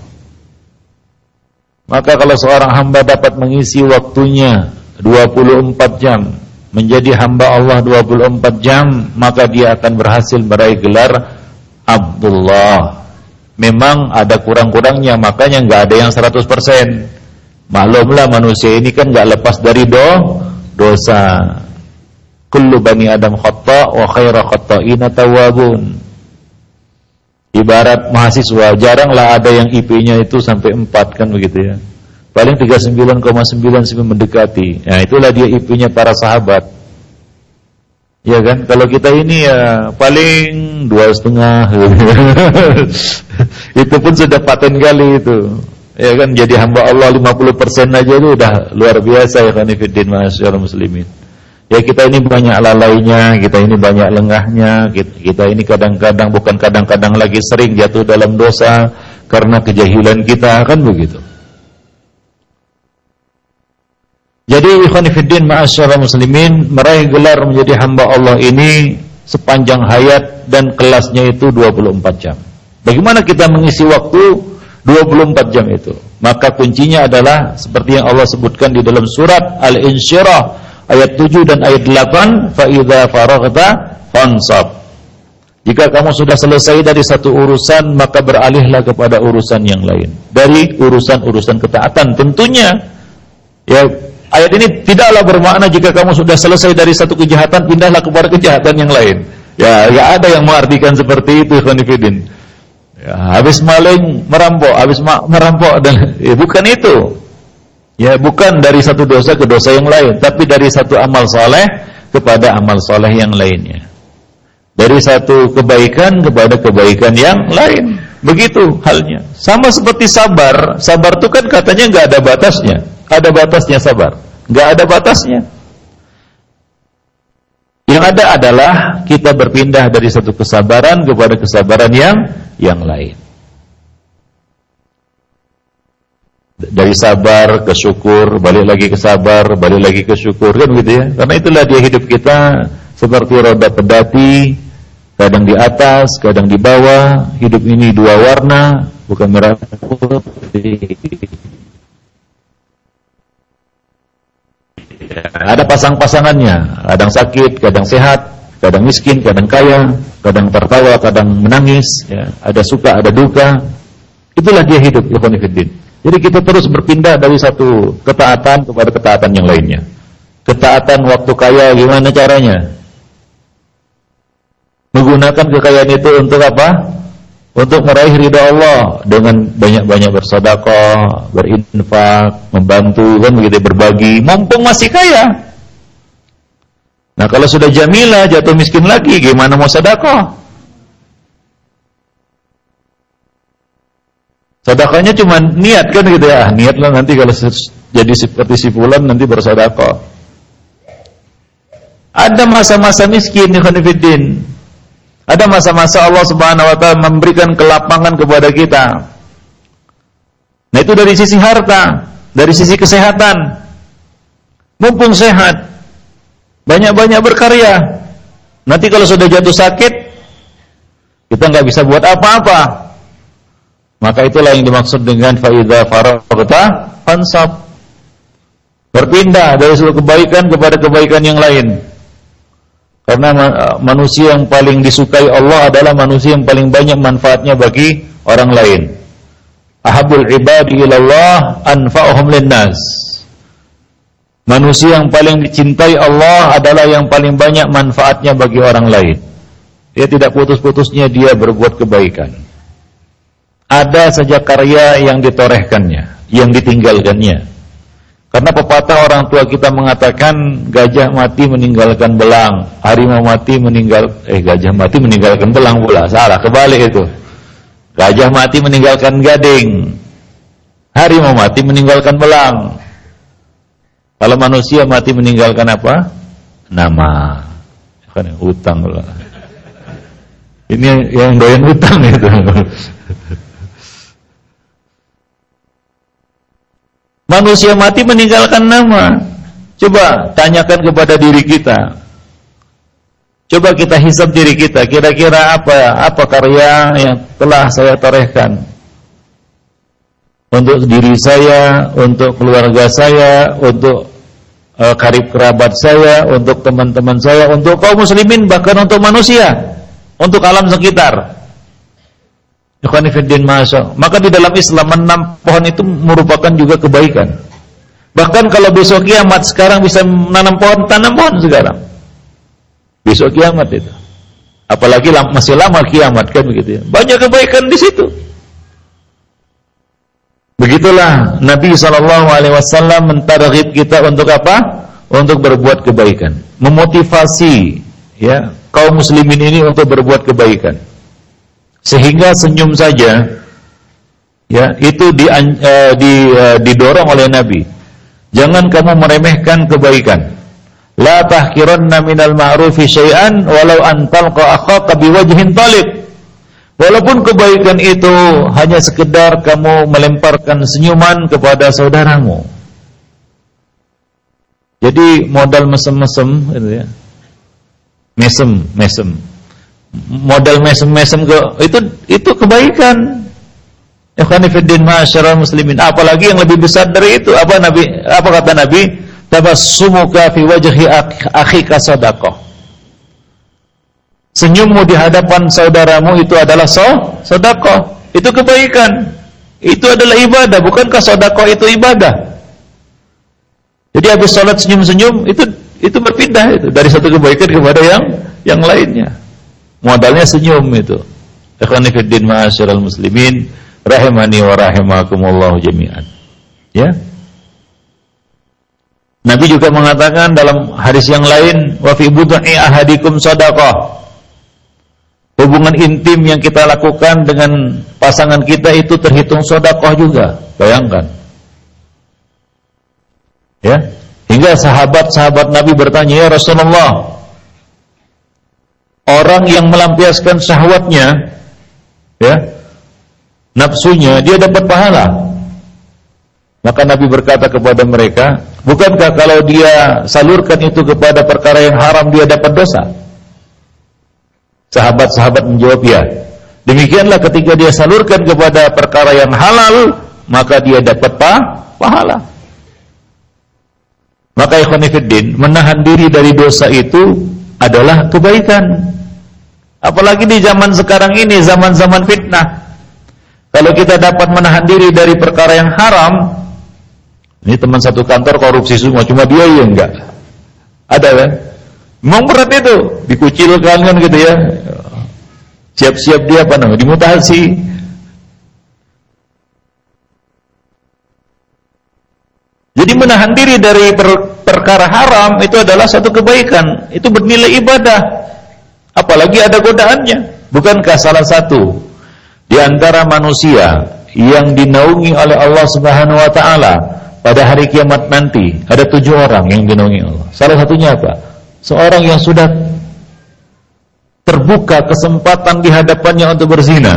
Maka kalau seorang hamba dapat mengisi waktunya dua puluh empat jam menjadi hamba Allah dua puluh empat jam, maka dia akan berhasil meraih gelar Abdullah. Memang ada kurang-kurangnya, makanya nggak ada yang seratus persen. Maklumlah manusia ini kan enggak lepas dari do, dosa. Kullu bani Adam khata' wa khairu khata'ina tawwabun. Ibarat mahasiswa, jaranglah ada yang I P-nya itu sampai empat kan begitu ya. Paling tiga puluh sembilan koma sembilan sampai mendekati. Nah, itulah dia I P-nya para sahabat. Ya kan? Kalau kita ini ya paling dua setengah. Itu pun sudah paten kali itu. Ya kan, jadi hamba Allah lima puluh persen aja itu udah luar biasa ya khanifiddin ma'asyiral muslimin. Ya kita ini banyak lalainya, kita ini banyak lengahnya, kita, kita ini kadang-kadang bukan kadang-kadang lagi sering jatuh dalam dosa karena kejahilan kita, kan begitu. Jadi khanifiddin ma'asyiral muslimin, meraih gelar menjadi hamba Allah ini sepanjang hayat dan kelasnya itu dua puluh empat jam. Bagaimana kita mengisi waktu dua puluh empat jam itu? Maka kuncinya adalah seperti yang Allah sebutkan di dalam surat Al-Insyirah ayat tujuh dan ayat delapan, fa idza faraghta fansab. Jika kamu sudah selesai dari satu urusan, maka beralihlah kepada urusan yang lain. Dari urusan-urusan ketaatan tentunya. Ya, ayat ini tidaklah bermakna jika kamu sudah selesai dari satu kejahatan, pindahlah kepada kejahatan yang lain. Ya, enggak ada yang mengartikan seperti itu, khonifidin. Ya, habis maling merampok, habis ma- merampok dan ya, bukan itu. Ya, bukan dari satu dosa ke dosa yang lain, tapi dari satu amal soleh kepada amal soleh yang lainnya. Dari satu kebaikan kepada kebaikan yang lain. Begitu halnya. Sama seperti sabar. Sabar itu kan katanya nggak ada batasnya. Ada batasnya sabar. Nggak ada batasnya. Yang ada adalah kita berpindah dari satu kesabaran kepada kesabaran yang yang lain. Dari sabar ke syukur, balik lagi ke sabar, balik lagi ke syukur, kan begitu ya. Karena itulah dia hidup kita seperti roda pedati, kadang di atas, kadang di bawah. Hidup ini dua warna, bukan merah putih. Ada pasang-pasangannya, kadang sakit, kadang sehat, kadang miskin, kadang kaya, kadang tertawa, kadang menangis, ya. Ada suka, ada duka. Itulah dia hidup, ikhwan fillah. Jadi kita terus berpindah dari satu ketaatan kepada ketaatan yang lainnya. ketaatan waktu kaya, gimana caranya? Menggunakan kekayaan itu untuk apa? Untuk meraih ridha Allah dengan banyak-banyak bersedekah, berinfak, membantu, kan begitu, berbagi, mumpung masih kaya. Nah, kalau sudah jamilah, jatuh miskin lagi, gimana mau sedekah? Sedekahnya cuma niat, kan gitu ya, niatlah nanti kalau jadi seperti si fulan nanti bersedekah. Ada masa-masa miskin, ikhwan fillah. Ada masa-masa Allah Subhanahu wa taala memberikan kelapangan kepada kita. Nah, itu dari sisi harta, dari sisi kesehatan. Mumpung sehat, banyak-banyak berkarya. Nanti kalau sudah jatuh sakit, kita nggak bisa buat apa-apa. Maka itulah yang dimaksud dengan faidza faraghta fansab. Berpindah dari suatu kebaikan kepada kebaikan yang lain. Karena manusia yang paling disukai Allah adalah manusia yang paling banyak manfaatnya bagi orang lain. Ahabul ibadi ilallah anfa'uhum linnas. Manusia yang paling dicintai Allah adalah yang paling banyak manfaatnya bagi orang lain. Dia tidak putus-putusnya dia berbuat kebaikan. Ada saja karya yang ditorehkannya, yang ditinggalkannya. Karena pepatah orang tua kita mengatakan gajah mati meninggalkan belang, harimau mati meninggal eh gajah mati meninggalkan belang pula. Salah, kebalik itu. Gajah mati meninggalkan gading, harimau mati meninggalkan belang. Kalau manusia mati meninggalkan apa? Nama. Kan utang pula. Ini yang doyan utang itu. Manusia mati meninggalkan nama. Coba tanyakan kepada diri kita. Coba kita hisab diri kita. Kira-kira apa apa karya yang telah saya torehkan untuk diri saya, untuk keluarga saya, untuk uh, karib kerabat saya, untuk teman-teman saya, untuk kaum muslimin, bahkan untuk manusia, untuk alam sekitar. Ikhwanifiddin masa. Maka di dalam Islam menanam pohon itu merupakan juga kebaikan. Bahkan kalau besok kiamat, sekarang bisa menanam pohon, tanam pohon sekarang. Besok kiamat itu. Apalagi masih lama kiamat, kan begitu ya. Banyak kebaikan di situ. Begitulah Nabi shallallahu alaihi wasallam mentarghib kita untuk apa? Untuk berbuat kebaikan, memotivasi ya kaum muslimin ini untuk berbuat kebaikan. Sehingga senyum saja ya itu di, uh, di, uh, didorong oleh Nabi. Jangan kamu meremehkan kebaikan. La tahkiranna minal ma'rufi syai'an walau an talqa akhaka biwajhin talib. Walaupun kebaikan itu hanya sekedar kamu melemparkan senyuman kepada saudaramu. Jadi modal mesem-mesem gitu ya. Mesem, mesem. Modal mesem-mesem ke itu itu kebaikan. Ikhwanifiddin ma'asyiral muslimin. Apalagi yang lebih besar dari itu. Apa Nabi apa kata Nabi? Tabassumuka fi wajhi akhika shadaqah. Senyummu di hadapan saudaramu itu adalah sedekah. Itu kebaikan. Itu adalah ibadah. Bukankah sedekah itu ibadah? Jadi habis salat senyum-senyum itu itu berpindah itu dari satu kebaikan kepada yang yang lainnya. Modalnya senyum itu. Ikhwani fiddin ma'asyiral muslimin rahimani wa rahimakumullah jami'an. Ya. Nabi juga mengatakan dalam hadis yang lain, wa fi bud'i ahadikum shadaqah. Hubungan intim yang kita lakukan dengan pasangan kita itu terhitung sedekah juga. Bayangkan. Ya. Hingga sahabat-sahabat Nabi bertanya, "Ya Rasulullah, orang yang melampiaskan syahwatnya, ya, nafsunya, dia dapat pahala." Maka Nabi berkata kepada mereka, "Bukankah kalau dia salurkan itu kepada perkara yang haram dia dapat dosa?" Sahabat-sahabat menjawab, "Ya." Demikianlah ketika dia salurkan kepada perkara yang halal, maka dia dapat pahala. Maka ikhwan fillah, menahan diri dari dosa itu adalah kebaikan. Apalagi di zaman sekarang ini, zaman-zaman fitnah. Kalau kita dapat menahan diri dari perkara yang haram, ini teman satu kantor korupsi semua, cuma dia yang enggak. Ada kan? Memang berat itu, dikucilkan kan gitu ya. Siap-siap dia apa namanya? Dimutasi. Jadi menahan diri dari per, perkara haram itu adalah satu kebaikan. Itu bernilai ibadah. Apalagi ada godaannya. Bukankah salah satu di antara manusia yang dinaungi oleh Allah Subhanahu wa taala pada hari kiamat nanti, ada tujuh orang yang dinaungi Allah. Salah satunya apa? Seorang yang sudah terbuka kesempatan di hadapannya untuk berzina.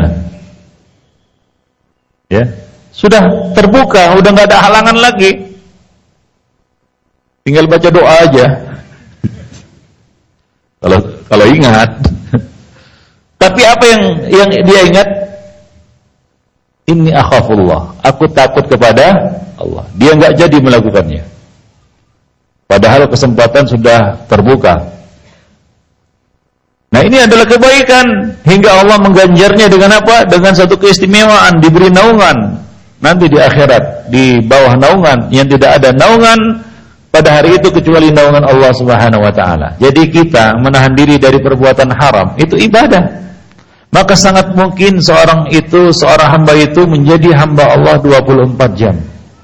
Ya, sudah terbuka, udah nggak ada halangan lagi. Tinggal baca doa aja. Kalau kalau ingat. Tapi apa yang yang dia ingat? Inni akhafullah. Aku takut kepada Allah. Dia nggak jadi melakukannya. Padahal kesempatan sudah terbuka. Nah, ini adalah kebaikan hingga Allah mengganjarnya dengan apa? Dengan satu keistimewaan, diberi naungan nanti di akhirat, di bawah naungan yang tidak ada naungan pada hari itu kecuali naungan Allah Subhanahu wa taala. Jadi kita menahan diri dari perbuatan haram itu ibadah. Maka sangat mungkin seorang itu, seorang hamba itu menjadi hamba Allah dua puluh empat jam.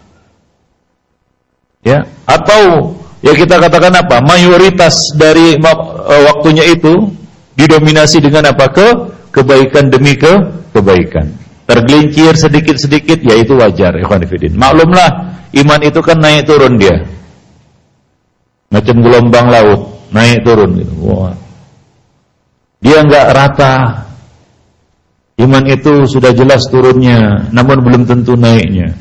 Ya, atau ya kita katakan apa? Mayoritas dari uh, waktunya itu didominasi dengan apa? Ke kebaikan demi ke kebaikan. Tergelincir sedikit-sedikit ya itu wajar, ikhwan fillah. Maklumlah, iman itu kan naik turun dia. Macam gelombang laut, naik turun gitu. Wah. Dia enggak rata. Iman itu sudah jelas turunnya, namun belum tentu naiknya.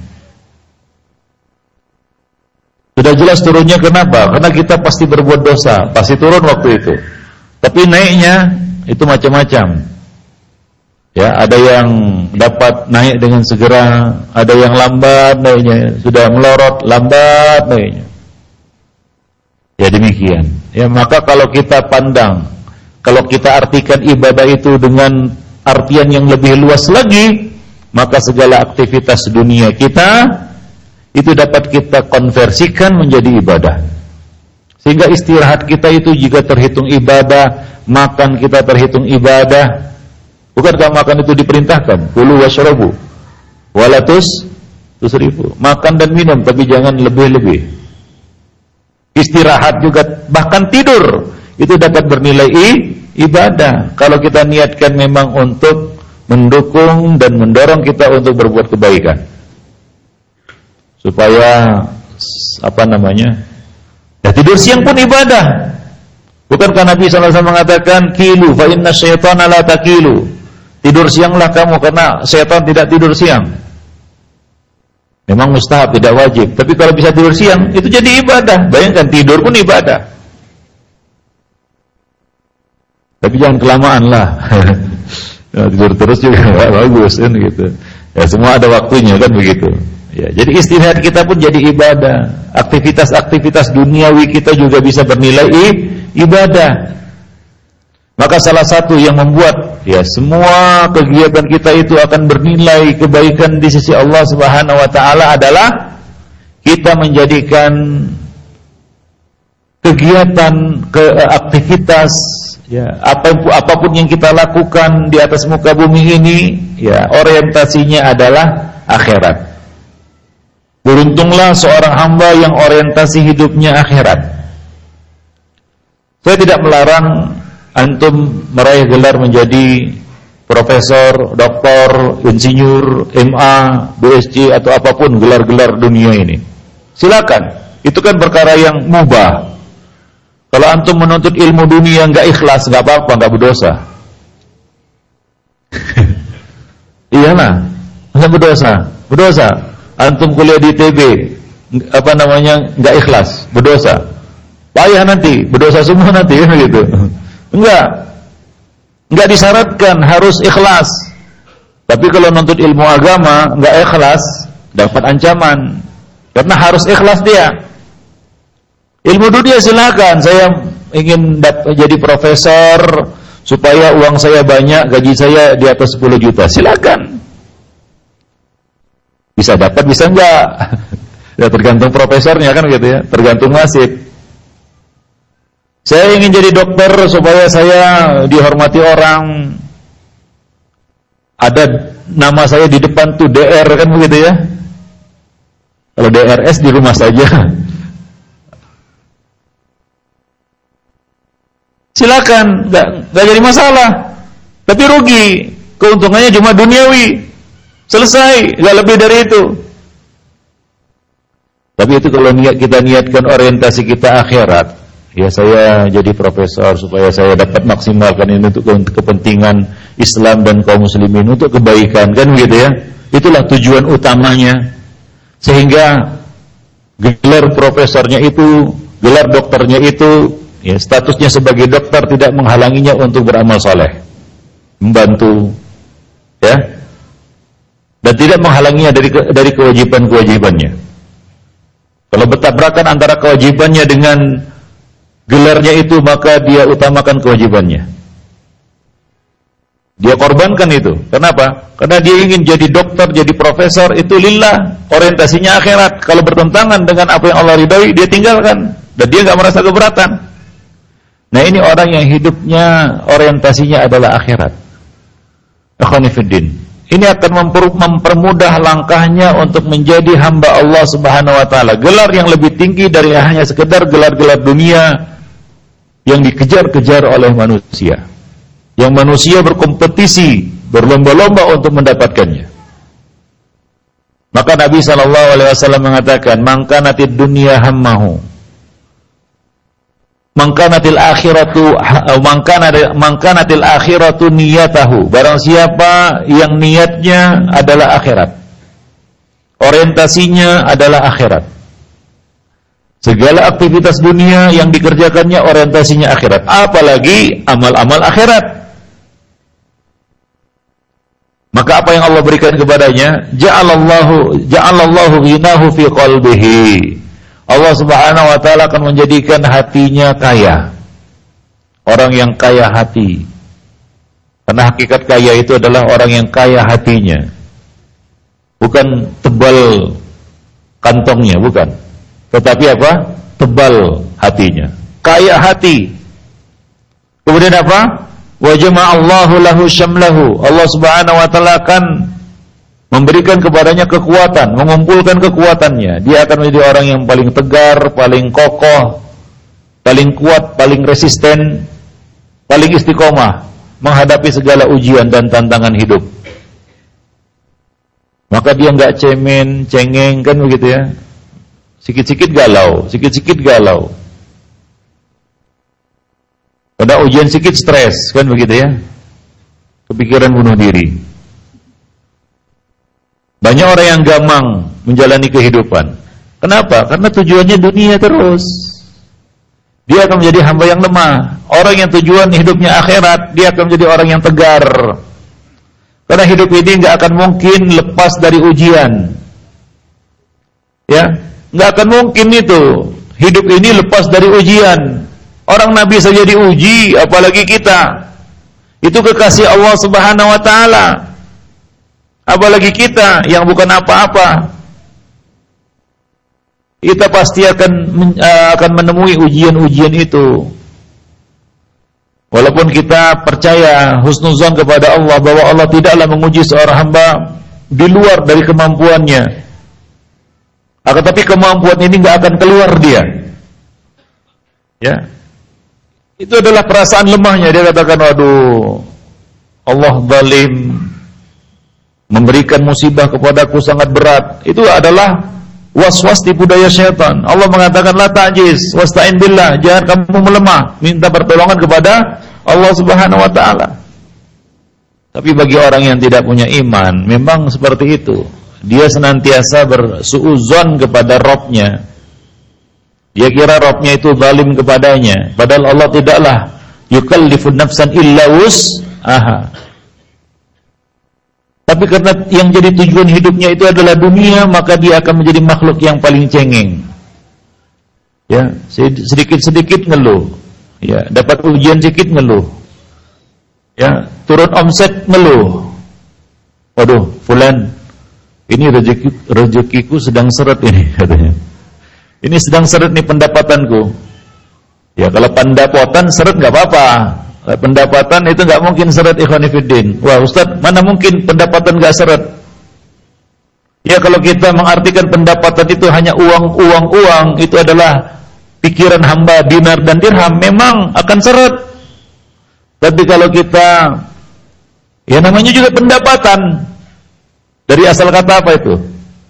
Sudah jelas turunnya kenapa? Karena kita pasti berbuat dosa, pasti turun waktu itu. Tapi naiknya itu macam-macam. Ya, ada yang dapat naik dengan segera, ada yang lambat naiknya, sudah melorot, lambat naiknya. Ya demikian. Ya, maka kalau kita pandang, kalau kita artikan ibadah itu dengan artian yang lebih luas lagi, maka segala aktivitas dunia kita itu dapat kita konversikan menjadi ibadah. Sehingga istirahat kita itu juga terhitung ibadah, makan kita terhitung ibadah. Bukankah makan itu diperintahkan? Kulu washrabu walatus tusrifu. Makan dan minum, tapi jangan lebih-lebih. Istirahat juga, bahkan tidur itu dapat bernilai ibadah kalau kita niatkan memang untuk mendukung dan mendorong kita untuk berbuat kebaikan, supaya apa namanya, ya tidur siang pun ibadah. Bukankah Nabi sallallahu alaihi wasallam mengatakan kilu fa inna syaitana la takilu, tidur sianglah kamu karena syaitan tidak tidur siang. Memang mustahab, tidak wajib. Tapi kalau bisa tidur siang, itu jadi ibadah. Bayangkan, tidur pun ibadah. Tapi jangan kelamaan lah. Ya, tidur terus juga gak bagus kan gitu. Ya, semua ada waktunya kan begitu. Ya, jadi istirahat kita pun jadi ibadah. Aktivitas-aktivitas duniawi kita juga bisa bernilai ibadah. Maka salah satu yang membuat ya semua kegiatan kita itu akan bernilai kebaikan di sisi Allah Subhanahu wa taala adalah kita menjadikan kegiatan, ke aktivitas ya apapun, apapun yang kita lakukan di atas muka bumi ini ya orientasinya adalah akhirat. Beruntunglah seorang hamba yang orientasi hidupnya akhirat. Saya tidak melarang antum meraih gelar menjadi profesor, doktor, insinyur, M A, B S C atau apapun gelar-gelar dunia ini. Silakan. Itu kan perkara yang mubah. Kalau antum menuntut ilmu dunia enggak ikhlas, enggak apa-apa, enggak berdosa. Iyalah, enggak berdosa. Berdosa. Antum kuliah di T B, apa namanya? Enggak ikhlas, berdosa. Payah nanti, berdosa semua nanti gitu. Enggak. Enggak disyaratkan harus ikhlas. Tapi kalau nuntut ilmu agama enggak ikhlas, dapat ancaman. Karena harus ikhlas dia. Ilmu dunia silakan, saya ingin dapat jadi profesor supaya uang saya banyak, gaji saya di atas sepuluh juta. Silakan. Bisa dapat, bisa enggak. Ya tergantung profesornya kan gitu ya, tergantung nasib. Saya ingin jadi dokter supaya saya dihormati orang. Ada nama saya di depan tuh D R kan begitu ya. Kalau D R S di rumah saja. Silakan, nggak nggak jadi masalah. Tapi rugi, keuntungannya cuma duniawi. Selesai, nggak lebih dari itu. Tapi itu kalau niat kita niatkan orientasi kita akhirat, ya saya jadi profesor supaya saya dapat maksimalkan ini untuk kepentingan Islam dan kaum muslimin, untuk kebaikan, kan begitu ya. Itulah tujuan utamanya. Sehingga gelar profesornya itu, gelar dokternya itu, ya, statusnya sebagai dokter tidak menghalanginya untuk beramal soleh, membantu, ya, dan tidak menghalanginya dari dari kewajiban-kewajibannya. Kalau bertabrakan antara kewajibannya dengan gelarnya itu, maka dia utamakan kewajibannya. Dia korbankan itu. Kenapa? Karena dia ingin jadi dokter, jadi profesor, itu lillah, orientasinya akhirat. Kalau bertentangan dengan apa yang Allah ridhoi, dia tinggalkan, dan dia nggak merasa keberatan. Nah, ini orang yang hidupnya orientasinya adalah akhirat. Akhwani fiddin, ini akan memper, mempermudah langkahnya untuk menjadi hamba Allah Subhanahu wa taala. Gelar yang lebih tinggi dari hanya sekedar gelar-gelar dunia yang dikejar-kejar oleh manusia. Yang manusia berkompetisi, berlomba-lomba untuk mendapatkannya. Maka Nabi sallallahu alaihi wasallam mengatakan, "Man kanatid dunya hammahu, mangkanatil akhiratu mangkana mangkanatil akhiratu niyatahu." Barang siapa yang niatnya adalah akhirat, orientasinya adalah akhirat, segala aktivitas dunia yang dikerjakannya orientasinya akhirat, apalagi amal-amal akhirat, maka apa yang Allah berikan kepadanya, ja'alallahu ja'alallahu ghinahu fi qalbihi. Allah Subhanahu wa taala akan menjadikan hatinya kaya. Orang yang kaya hati. Karena hakikat kaya itu adalah orang yang kaya hatinya. Bukan tebal kantongnya, bukan. Tetapi apa? Tebal hatinya. Kaya hati. Kemudian apa? Wa jama'allahu lahu syamlahu. Allah Subhanahu wa taala akan memberikan kepadanya kekuatan, mengumpulkan kekuatannya. Dia akan menjadi orang yang paling tegar, paling kokoh, paling kuat, paling resisten, paling istiqomah menghadapi segala ujian dan tantangan hidup. Maka dia enggak cemen, cengeng, kan begitu ya. Sikit-sikit galau, sikit-sikit galau. Pada ujian sikit stres, kan begitu ya. Kepikiran bunuh diri. Banyak orang yang gamang menjalani kehidupan. Kenapa? Karena tujuannya dunia terus. Dia akan menjadi hamba yang lemah. Orang yang tujuan hidupnya akhirat, dia akan menjadi orang yang tegar. Karena hidup ini nggak akan mungkin lepas dari ujian. Ya, nggak akan mungkin itu. Hidup ini lepas dari ujian. Orang Nabi saja diuji, apalagi kita. Itu kekasih Allah Subhanahu wa taala. Apalagi kita yang bukan apa-apa. Kita pasti akan akan menemui ujian-ujian itu. Walaupun kita percaya husnuzan kepada Allah bahwa Allah tidaklah menguji seorang hamba di luar dari kemampuannya. Akan tapi kemampuan ini enggak akan keluar dia. Ya. Itu adalah perasaan lemahnya. Dia katakan, waduh, Allah zalim, memberikan musibah kepadaku sangat berat. Itu adalah was-was tipu daya syaitan. Allah mengatakan, la ta'jiz, wasta'in billah, jangan kamu melemah, minta pertolongan kepada Allah Subhanahu wa taala. Tapi bagi orang yang tidak punya iman, memang seperti itu. Dia senantiasa bersuudzon kepada Rabb-nya. Dia kira Rabb-nya itu zalim kepadanya, padahal Allah tidaklah yukallifun nafsan illa wus'aha. Tapi karena yang jadi tujuan hidupnya itu adalah dunia, maka dia akan menjadi makhluk yang paling cengeng. Ya, sedikit-sedikit ngeluh. Ya, dapat ujian sedikit ngeluh. Ya, turun omset ngeluh. Waduh, fulan, ini rezeki rezekiku sedang seret ini katanya. Ini sedang seret nih pendapatanku. Ya kalau pendapatan seret nggak apa-apa. Pendapatan itu nggak mungkin seret, ikhwan fillah. Wah Ustaz, mana mungkin pendapatan nggak seret? Ya kalau kita mengartikan pendapatan itu hanya uang, uang, uang, itu adalah pikiran hamba dinar dan dirham, memang akan seret. Tapi kalau kita, ya namanya juga pendapatan. Dari asal kata apa itu?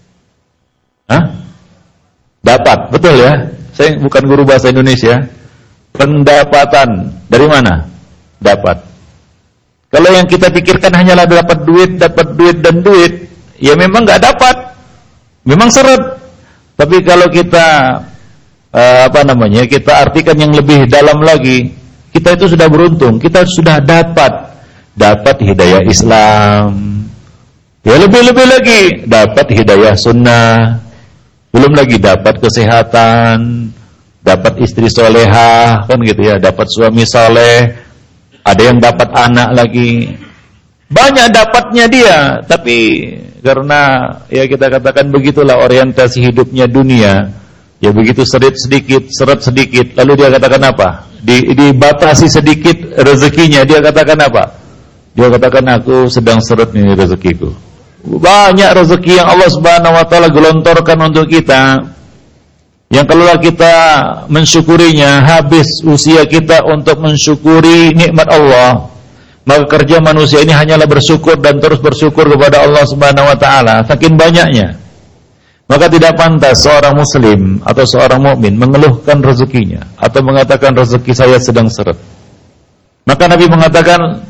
Hah? Dapat, betul ya? Saya bukan guru bahasa Indonesia. Pendapatan dari mana? Dapat. Kalau yang kita pikirkan hanyalah dapat duit, dapat duit dan duit, ya memang nggak dapat, memang seret. Tapi kalau kita uh, apa namanya, kita artikan yang lebih dalam lagi, kita itu sudah beruntung, kita sudah dapat, dapat hidayah Islam. Ya lebih-lebih lagi dapat hidayah sunnah, belum lagi dapat kesehatan, dapat istri solehah, kan gitu ya, dapat suami soleh. Ada yang dapat anak lagi, banyak dapatnya dia, tapi karena ya kita katakan begitulah orientasi hidupnya dunia, ya begitu seret sedikit, seret sedikit, lalu dia katakan apa? Di, dibatasi sedikit rezekinya, dia katakan apa? Dia katakan aku sedang seret nih rezekiku. Banyak rezeki yang Allah Subhanahu Wa Taala gelontorkan untuk kita, yang kalau kita mensyukurinya, habis usia kita untuk mensyukuri nikmat Allah. Maka kerja manusia ini hanyalah bersyukur dan terus bersyukur kepada Allah Subhanahu Wa Taala. Saking banyaknya, maka tidak pantas seorang muslim atau seorang mukmin mengeluhkan rezekinya atau mengatakan rezeki saya sedang seret. Maka Nabi mengatakan,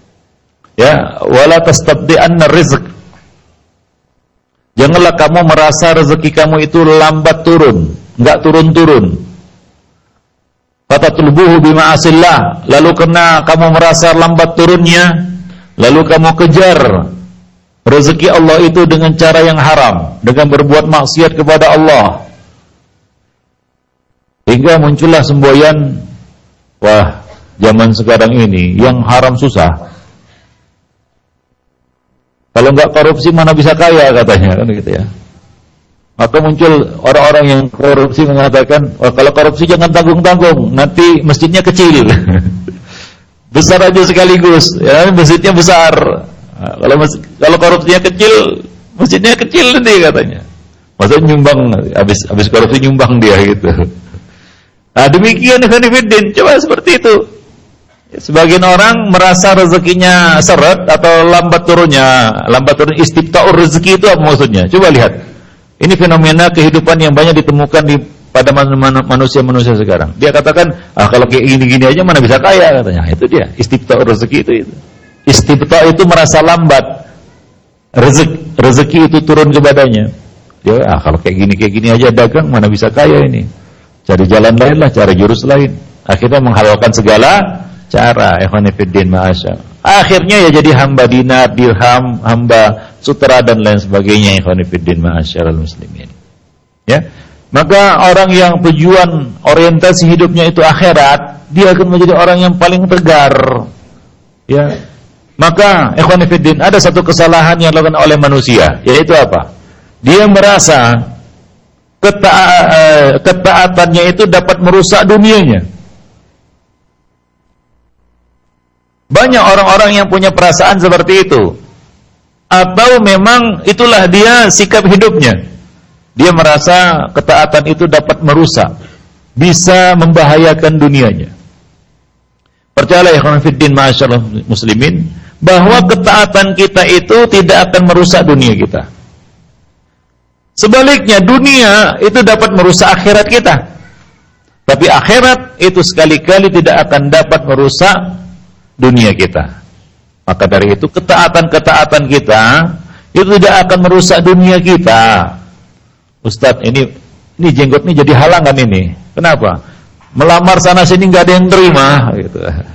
ya, wala tastabdi'anna rizq. Janganlah kamu merasa rezeki kamu itu lambat turun, enggak turun-turun. Fatatlubuhu bima'asillah, lalu karena kamu merasa lambat turunnya, lalu kamu kejar rezeki Allah itu dengan cara yang haram, dengan berbuat maksiat kepada Allah. Hingga muncullah semboyan, wah, zaman sekarang ini yang haram susah. Kalau enggak korupsi mana bisa kaya, katanya, kan gitu ya. Maka muncul orang-orang yang korupsi mengatakan, oh, kalau korupsi jangan tanggung-tanggung, nanti masjidnya kecil. Besar aja sekaligus, ya, masjidnya besar. Nah, kalau mas- kalau korupsinya kecil, masjidnya kecil nanti, katanya. Maksudnya nyumbang, habis habis korupsi nyumbang dia gitu. Nah, demikian Ikhwan Fillah, coba seperti itu. Sebagian orang merasa rezekinya seret atau lambat turunnya, lambat turun istibta'ur rezeki itu apa maksudnya? Coba lihat. Ini fenomena kehidupan yang banyak ditemukan di pada manusia-manusia sekarang. Dia katakan, ah kalau kayak gini-gini aja mana bisa kaya, katanya. Itu dia, istibta'ur rezeki itu, itu. Istibta' itu merasa lambat rezeki, rezeki itu turun kepadanya. Dia, ah kalau kayak gini kayak gini aja dagang mana bisa kaya ini. Cari jalan lain lah, cari jurus lain. Akhirnya menghalalkan segala cara, ikhwan fillah ma'asya. Akhirnya ya jadi hamba dinar, dirham, hamba sutra dan lain sebagainya, ikhwan fillah ma'asyiral muslimin. Ya. Maka orang yang tujuan orientasi hidupnya itu akhirat, dia akan menjadi orang yang paling tegar. Ya. Maka ikhwan fillah ada satu kesalahan yang dilakukan oleh manusia, yaitu apa? Dia merasa keta- ketaatannya itu dapat merusak dunianya. Banyak orang-orang yang punya perasaan seperti itu. Atau memang itulah dia sikap hidupnya. Dia merasa ketaatan itu dapat merusak, bisa membahayakan dunianya. Percayalah ya ikhwan fillah ma'asyiral muslimin, bahwa ketaatan kita itu tidak akan merusak dunia kita. Sebaliknya, dunia itu dapat merusak akhirat kita. Tapi akhirat itu sekali-kali tidak akan dapat merusak dunia kita. Maka dari itu ketaatan-ketaatan kita itu tidak akan merusak dunia kita. Ustadz, ini ini jenggot ini jadi halangan ini. Kenapa? Melamar sana sini nggak ada yang terima gitu.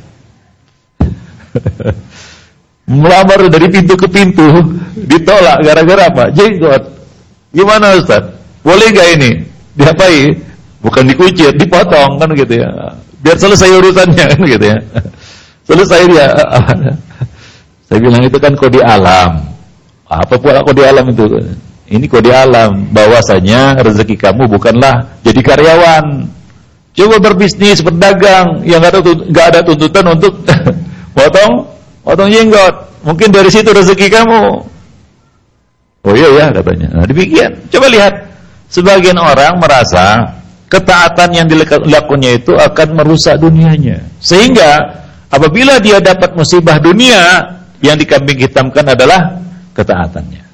Melamar dari pintu ke pintu ditolak gara-gara apa? Jenggot. Gimana Ustadz? Boleh nggak ini? Diapain? Bukan dikucir, dipotong kan gitu ya. Biar selesai urusannya kan gitu ya. Selesai dia. Saya bilang itu kan kode alam. Apa pula kode alam itu? Ini kode alam bahwasanya rezeki kamu bukanlah jadi karyawan. Coba berbisnis, berdagang, yang nggak ada nggak ada tuntutan untuk potong potong jenggot. Mungkin dari situ rezeki kamu. Oh iya ya katanya. Nah, demikian. Coba lihat, sebagian orang merasa ketaatan yang dilakukannya itu akan merusak dunianya. Sehingga apabila dia dapat musibah dunia, yang dikambing hitamkan adalah ketaatannya.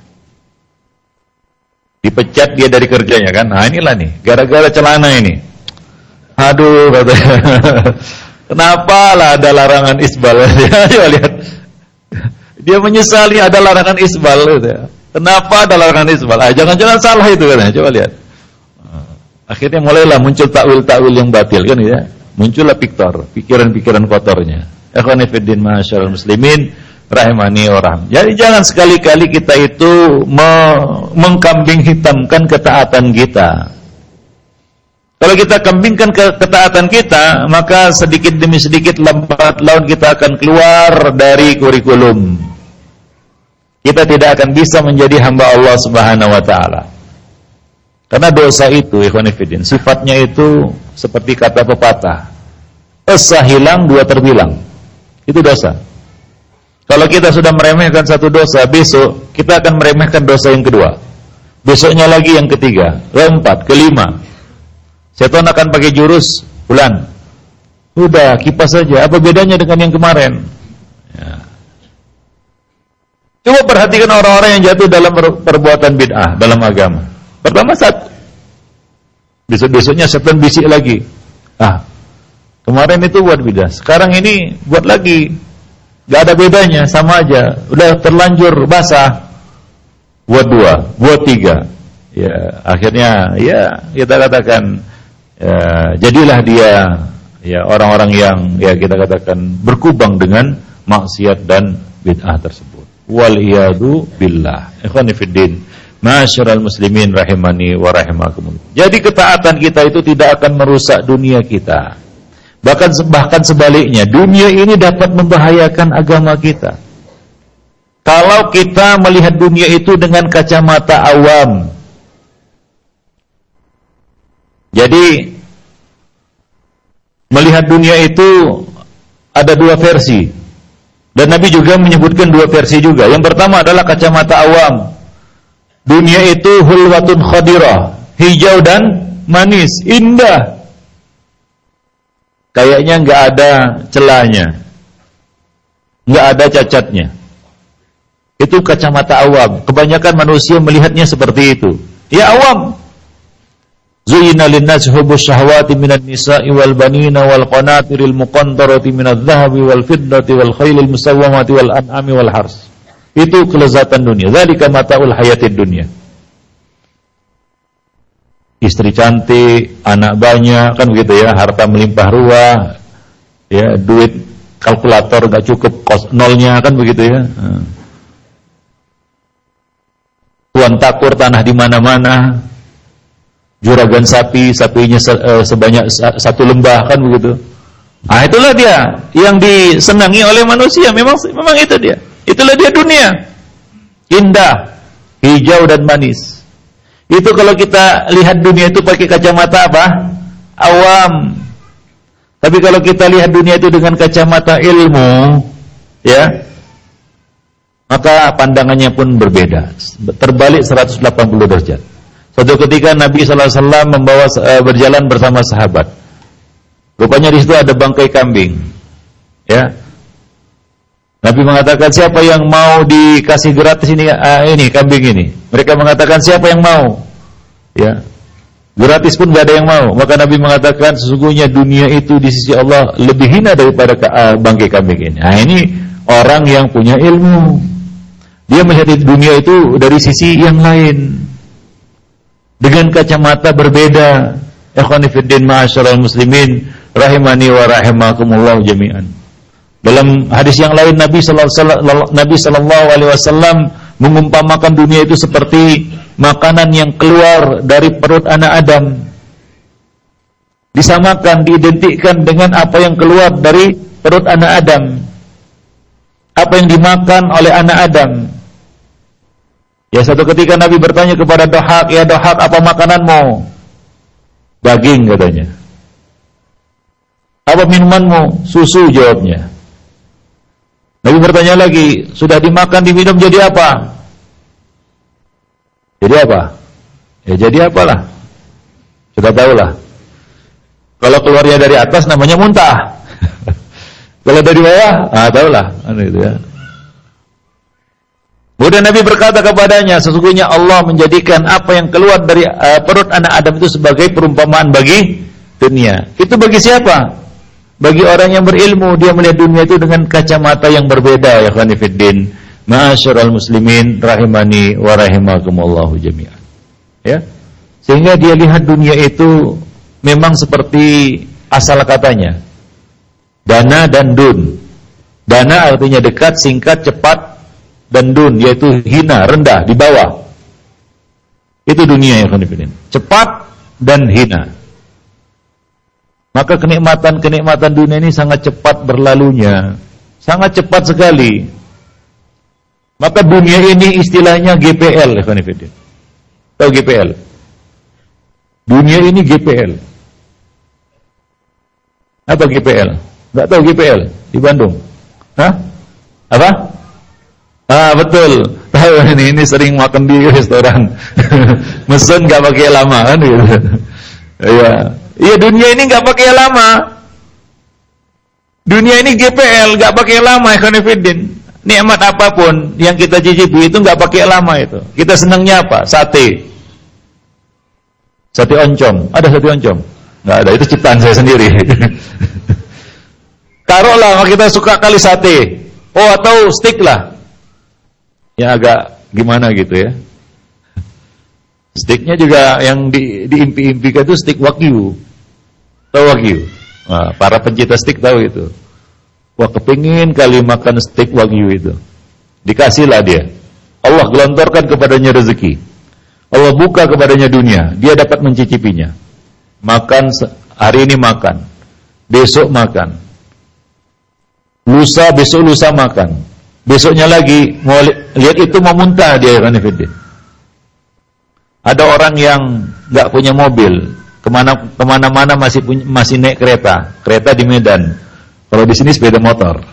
Dipecat dia dari kerjanya kan. Nah inilah nih, gara-gara celana ini. Aduh katanya. Kenapa lah ada larangan isbal? Coba lihat. Dia menyesali ada larangan isbal gitu. Kenapa ada larangan isbal? Ah, jangan-jangan salah itu katanya. Coba lihat. Akhirnya mulailah muncul takwil-takwil yang batil kan ya. Muncullah piktor, pikiran-pikiran kotornya. Ikhwani fiddin ma'asyiral muslimin rahimani wa rahim. Jadi jangan sekali-kali kita itu me- mengkambing hitamkan ketaatan kita. Kalau kita kambingkan ke- ketaatan kita, maka sedikit demi sedikit lambat laun kita akan keluar dari kurikulum. Kita tidak akan bisa menjadi hamba Allah Subhanahu wa taala. Karena dosa itu, ikhwan fillah, sifatnya itu seperti kata pepatah, esa hilang dua terbilang. Itu dosa. Kalau kita sudah meremehkan satu dosa, besok kita akan meremehkan dosa yang kedua. Besoknya lagi yang ketiga, keempat, kelima. Setan akan pakai jurus bulan. Udah, kipas saja. Apa bedanya dengan yang kemarin? Ya. Coba perhatikan orang-orang yang jatuh dalam perbuatan bid'ah dalam agama. Pertama satu, besok-besoknya setan bisik lagi. Ah, kemarin itu buat bid'ah, sekarang ini buat lagi. Gak ada bedanya, sama aja. Udah terlanjur basah, buat dua, buat tiga. Ya, akhirnya ya kita katakan ya, jadilah dia ya orang-orang yang ya kita katakan berkubang dengan maksiat dan bid'ah tersebut. Wal iyadu billah. Ikhwani fiddin, ma'asyiral muslimin rahimani wa rahimakumullah. Jadi ketaatan kita itu tidak akan merusak dunia kita. Bahkan bahkan sebaliknya, dunia ini dapat membahayakan agama kita. Kalau kita melihat dunia itu dengan kacamata awam. Jadi melihat dunia itu ada dua versi. Dan Nabi juga menyebutkan dua versi juga. Yang pertama adalah kacamata awam. Dunia itu hulwatun khadirah, hijau dan manis, indah. Kayaknya enggak ada celahnya, enggak ada cacatnya. Itu kacamata awam. Kebanyakan manusia melihatnya seperti itu. Ya awam. Zuyyina lin-nasi hubbus syahawati minan nisa'i wal banina wal qanatiril muqantarati minadh dhahabi wal fiddati wal khailil musawwamati wal an'ami wal hars. Itu kelezatan dunia. Dzalika mataul hayatid dunya. Istri cantik, anak banyak, kan begitu ya, harta melimpah ruah, ya, duit kalkulator enggak cukup kos nolnya, kan begitu ya. Tuan takur tanah di mana-mana. Juragan sapi, sapinya se, e, sebanyak satu lembah, kan begitu. Ah itulah dia yang disenangi oleh manusia. Memang memang itu dia. Itulah dia dunia. Indah, hijau dan manis. Itu kalau kita lihat dunia itu pakai kacamata apa? Awam. Tapi kalau kita lihat dunia itu dengan kacamata ilmu, ya, maka pandangannya pun berbeda. Terbalik seratus delapan puluh derajat. Suatu ketika Nabi sallallahu alaihi wasallam membawa uh, berjalan bersama sahabat. Rupanya di situ ada bangkai kambing. Ya. Nabi mengatakan, siapa yang mau dikasih gratis ini uh, ini kambing ini? Mereka mengatakan, siapa yang mau? Ya. Gratis pun enggak ada yang mau. Maka Nabi mengatakan, sesungguhnya dunia itu di sisi Allah lebih hina daripada uh, bangkai kambing ini. Nah, ini orang yang punya ilmu. Dia melihat dunia itu dari sisi yang lain. Dengan kacamata berbeda. Ikhwani fiddin ma'asyiral muslimin rahimani wa rahimakumullah jami'an. Dalam hadis yang lain Nabi sallallahu alaihi wasallam mengumpamakan dunia itu seperti makanan yang keluar dari perut anak Adam. Disamakan, diidentikan dengan apa yang keluar dari perut anak Adam. Apa yang dimakan oleh anak Adam. Ya, satu ketika Nabi bertanya kepada Dohak, ya Dohak, apa makananmu? Daging katanya. Apa minumanmu? Susu, jawabnya. Nabi bertanya lagi, sudah dimakan, diminum, jadi apa? Jadi apa? Ya jadi apalah. Sudah tahulah. Kalau keluarnya dari atas namanya muntah. Kalau dari bawah, ah tahulah. Itu ya. Kemudian Nabi berkata kepadanya, sesungguhnya Allah menjadikan apa yang keluar dari uh, perut anak Adam itu sebagai perumpamaan bagi dunia. Itu bagi siapa? Bagi orang yang berilmu, dia melihat dunia itu dengan kacamata yang berbeda. Ya khanifiddin, ma'asyiral muslimin, rahimani wa rahimakumullahu jami'an. Ya, sehingga dia lihat dunia itu memang seperti asal katanya, dana dan dun. Dana artinya dekat, singkat, cepat, dan dun yaitu hina, rendah, di bawah. Itu dunia, ya khanifiddin, cepat dan hina. Maka kenikmatan-kenikmatan dunia ini sangat cepat berlalunya, sangat cepat sekali. Maka dunia ini istilahnya G P L, ya khanifiddin. Tahu G P L? Dunia ini G P L. Apa G P L? Enggak tahu G P L di Bandung? Hah? Apa? Ah, betul. Tahu ini, ini sering makan di restoran. Mesen enggak pakai lama kan gitu. Iya. Iya, dunia ini enggak pakai lama. Dunia ini G P L, enggak pakai lama, ya khanifiddin. Nikmat apapun yang kita cicipi itu enggak pakai lama itu. Kita senangnya apa? Sate. Sate oncom. Ada sate oncom? Enggak ada, itu ciptaan saya sendiri. Taruhlah kita suka kali sate. Oh, atau steak lah. Ya agak gimana gitu ya. Steaknya juga yang di, diimpi-impikan itu steak wagyu. Tahu wagyu? Nah, para pencinta steak tahu itu. Wah, kepingin kali makan steak wagyu itu. Dikasihlah dia. Allah gelontorkan kepadanya rezeki. Allah buka kepadanya dunia. Dia dapat mencicipinya. Makan hari ini makan. Besok makan. Lusa besok lusa makan. Besoknya lagi mau lihat itu mau muntah dia kan. Ada orang yang nggak punya mobil, kemana kemana-mana masih punya, masih naik kereta, kereta di Medan. Kalau di sini sepeda motor.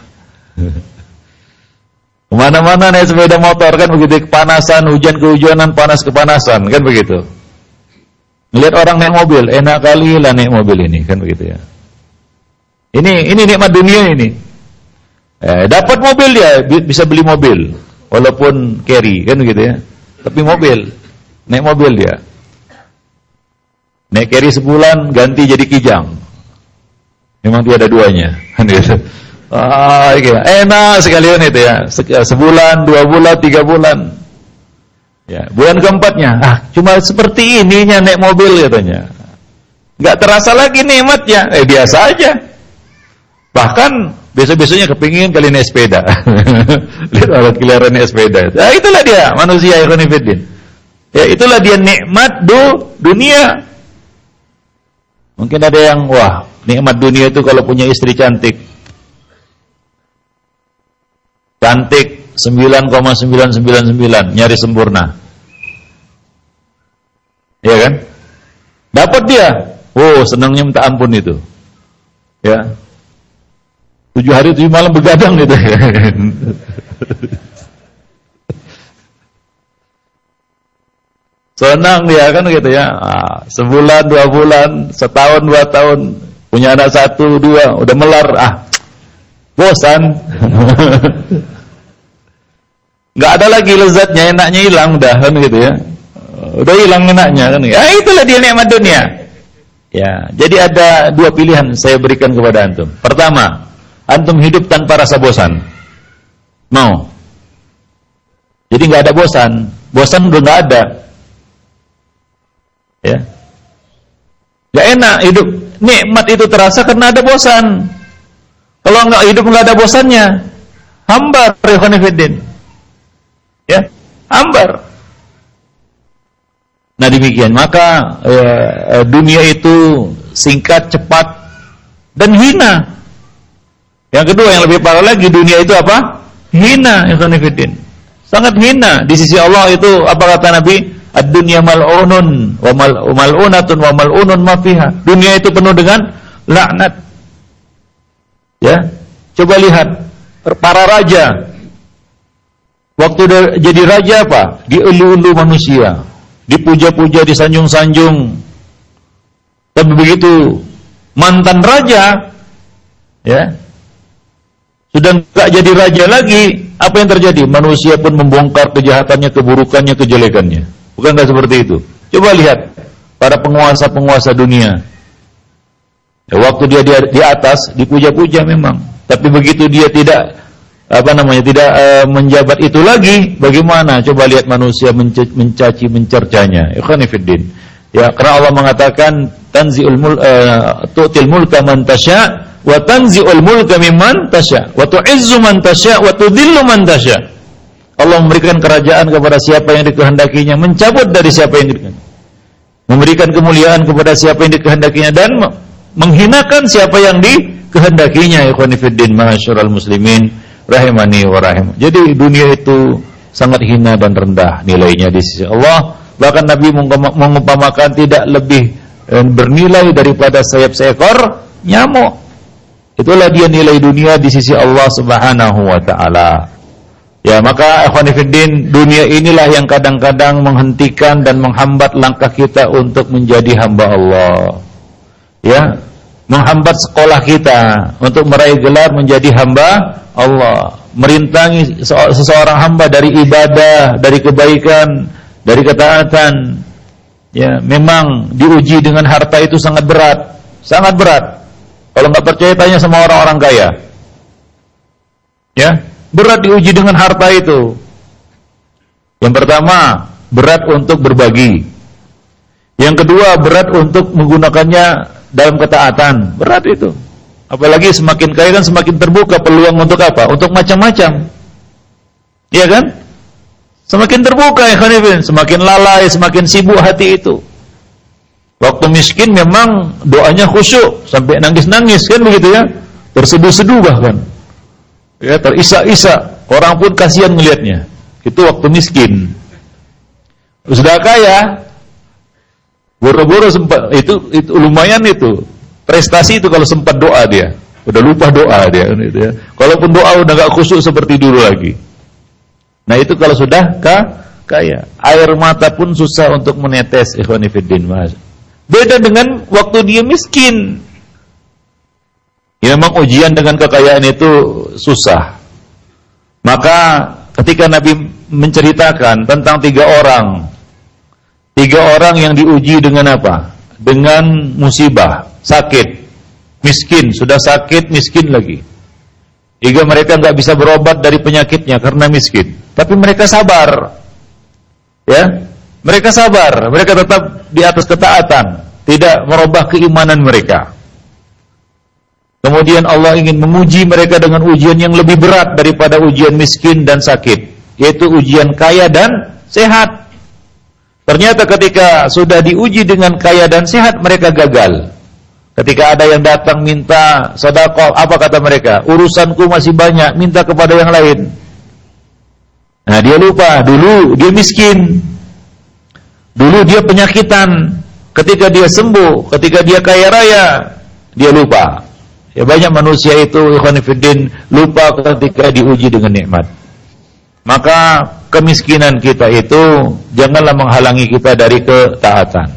Kemana-mana naik sepeda motor kan begitu, kepanasan, hujan kehujanan, panas kepanasan kan begitu. Melihat orang naik mobil, enak kali lah naik mobil ini kan begitu ya. Ini ini nikmat dunia ini. Eh, dapat mobil dia bisa beli mobil, walaupun carry kan begitu ya. Tapi mobil, naik mobil dia. Naik carry sebulan ganti jadi kijang. Memang dia ada duanya kan gitu. Ah, iya. Enak sekali kan itu ya. Sebulan, dua bulan, tiga bulan. Ya, bulan keempatnya, ah cuma seperti ininya naik mobil katanya. Enggak terasa lagi nikmatnya. Eh biasa aja. Bahkan besok-besoknya kepingin kali naik sepeda. Lihat orang keliaran naik sepeda. Ah itulah dia manusia ya khonifuddin. Ya itulah dia nikmat du dunia. Mungkin ada yang wah, nikmat dunia itu kalau punya istri cantik. Cantik sembilan koma sembilan sembilan sembilan, nyari sempurna. Iya kan? Dapat dia. Oh, senangnya minta ampun itu. Ya. Tujuh hari tujuh malam begadang gitu. Senang dia kan gitu ya. Ah, sebulan, dua bulan, setahun, dua tahun, punya anak satu, dua, udah melar. Ah, bosan. Nggak ada lagi lezatnya, enaknya hilang udah kan gitu ya. Udah hilang enaknya kan. Ah, itulah dia nikmat dunia. Ya, jadi ada dua pilihan saya berikan kepada antum. Pertama, antum hidup tanpa rasa bosan. Mau? Jadi nggak ada bosan. Bosan udah nggak ada. Ya. Gak enak hidup. Nikmat itu terasa karena ada bosan. Kalau nggak hidup nggak ada bosannya, hambar ya khonifuddin. Ya, hambar. Nah demikian, maka eh, dunia itu singkat, cepat, dan hina. Yang kedua yang lebih parah lagi, dunia itu apa? Hina, ya khonifuddin. Sangat hina di sisi Allah itu. Apa kata Nabi? Ad-dunya mal'unun wa mal'unatun wa mal'unun ma fiha. Dunia itu penuh dengan laknat. Ya, coba lihat para raja. Waktu jadi raja apa? Dielu-elu manusia, dipuja-puja, disanjung-sanjung. Tapi begitu mantan raja, ya, sudah enggak jadi raja lagi, apa yang terjadi? Manusia pun membongkar kejahatannya, keburukannya, kejelekannya. Bukankah seperti itu? Coba lihat para penguasa-penguasa dunia. Ya, waktu dia di, di atas dipuja-puja memang, tapi begitu dia tidak apa namanya tidak uh, menjabat itu lagi, bagaimana? Coba lihat manusia menc- mencaci mencercanya. Ikhwani fiddin. Ya, karena Allah mengatakan tanzi'ul mul uh, tu'til mulka man tasya wa tanzi'ul mulka mimman tasya wa tu'izzu man tasya wa tudhillu man tasya. Allah memberikan kerajaan kepada siapa yang dikehendakinya, mencabut dari siapa yang dikehendakinya. Memberikan kemuliaan kepada siapa yang dikehendakinya dan menghinakan siapa yang dikehendakinya. Ikhwani fiddin, ma'asyiral muslimin rahimani wa rahim. Jadi dunia itu sangat hina dan rendah nilainya di sisi Allah. Bahkan Nabi mengumpamakan tidak lebih bernilai daripada sayap seekor nyamuk. Itulah dia nilai dunia di sisi Allah Subhanahu wa taala. Ya, maka ikhwani fiddin, dunia inilah yang kadang-kadang menghentikan dan menghambat langkah kita untuk menjadi hamba Allah. Ya, menghambat sekolah kita untuk meraih gelar menjadi hamba Allah, merintangi seseorang hamba dari ibadah, dari kebaikan, dari ketaatan. Ya, memang diuji dengan harta itu sangat berat, sangat berat. Kalau nggak percaya tanya sama orang-orang kaya. Ya, berat diuji dengan harta itu. Yang pertama, berat untuk berbagi. Yang kedua, berat untuk menggunakannya dalam ketaatan. Berat itu. Apalagi semakin kaya kan semakin terbuka peluang untuk apa? Untuk macam-macam. Iya kan? Semakin terbuka ya khanifin, semakin lalai, semakin sibuk hati itu. Waktu miskin memang doanya khusyuk, sampai nangis-nangis kan begitu ya. Terseduh-seduh bahkan. Ya, terisak-isak. Orang pun kasihan melihatnya. Itu waktu miskin. Sudah kaya, boro-boro sempat itu, itu lumayan itu. Prestasi itu kalau sempat doa dia, udah lupa doa dia, gitu ya. Kalaupun doa udah gak khusyuk seperti dulu lagi. Nah itu kalau sudah kaya, air mata pun susah untuk menetes. Ikhwani fiddin, mas. Beda dengan waktu dia miskin. Ya, memang ujian dengan kekayaan itu susah. Maka ketika Nabi menceritakan tentang tiga orang, tiga orang yang diuji dengan apa? Dengan musibah. Sakit, miskin, sudah sakit, miskin lagi. Hingga mereka nggak bisa berobat dari penyakitnya karena miskin. Tapi mereka sabar, ya, mereka sabar, mereka tetap di atas ketaatan, tidak merubah keimanan mereka. Kemudian Allah ingin menguji mereka dengan ujian yang lebih berat daripada ujian miskin dan sakit, yaitu ujian kaya dan sehat. Ternyata ketika sudah diuji dengan kaya dan sehat, mereka gagal. Ketika ada yang datang minta sedekah, apa kata mereka? Urusanku masih banyak, minta kepada yang lain. Nah, dia lupa, dulu dia miskin. Dulu dia penyakitan. Ketika dia sembuh, ketika dia kaya raya, dia lupa. Ya, banyak manusia itu ikhwan fillah lupa ketika diuji dengan nikmat. Maka kemiskinan kita itu janganlah menghalangi kita dari ketaatan.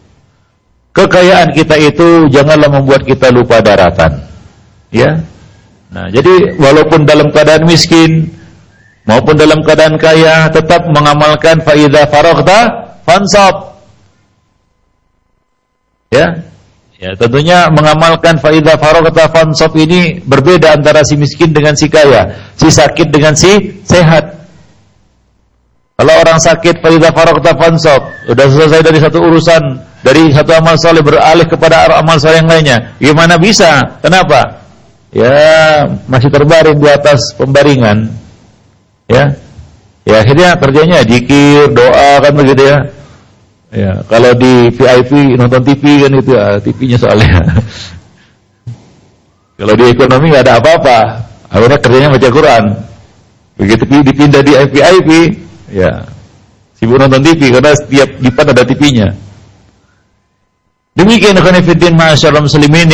Kekayaan kita itu janganlah membuat kita lupa daratan. Ya. Nah, jadi walaupun dalam keadaan miskin maupun dalam keadaan kaya, tetap mengamalkan fa idza faraghta fansab. Ya. Ya, tentunya mengamalkan fa idza faraghta fansab ini berbeda antara si miskin dengan si kaya, si sakit dengan si sehat. Kalau orang sakit fa idza faraghta fansab, sudah selesai dari satu urusan, dari satu amal saleh beralih kepada amal saleh yang lainnya. Gimana bisa? Kenapa? Ya, masih terbaring di atas pembaringan. Ya. Ya, akhirnya kerjanya zikir, doa kan begitu ya. Ya, kalau di V I P nonton T V kan itu ya, T V-nya soalnya. Kalau di ekonomi enggak ada apa-apa. Akhirnya kerjanya baca Quran. Begitu dipindah di V I P, ya sibuk nonton T V karena setiap lipat ada T V-nya. Demikian ikhwan fillah ma'asyiral muslimin ya.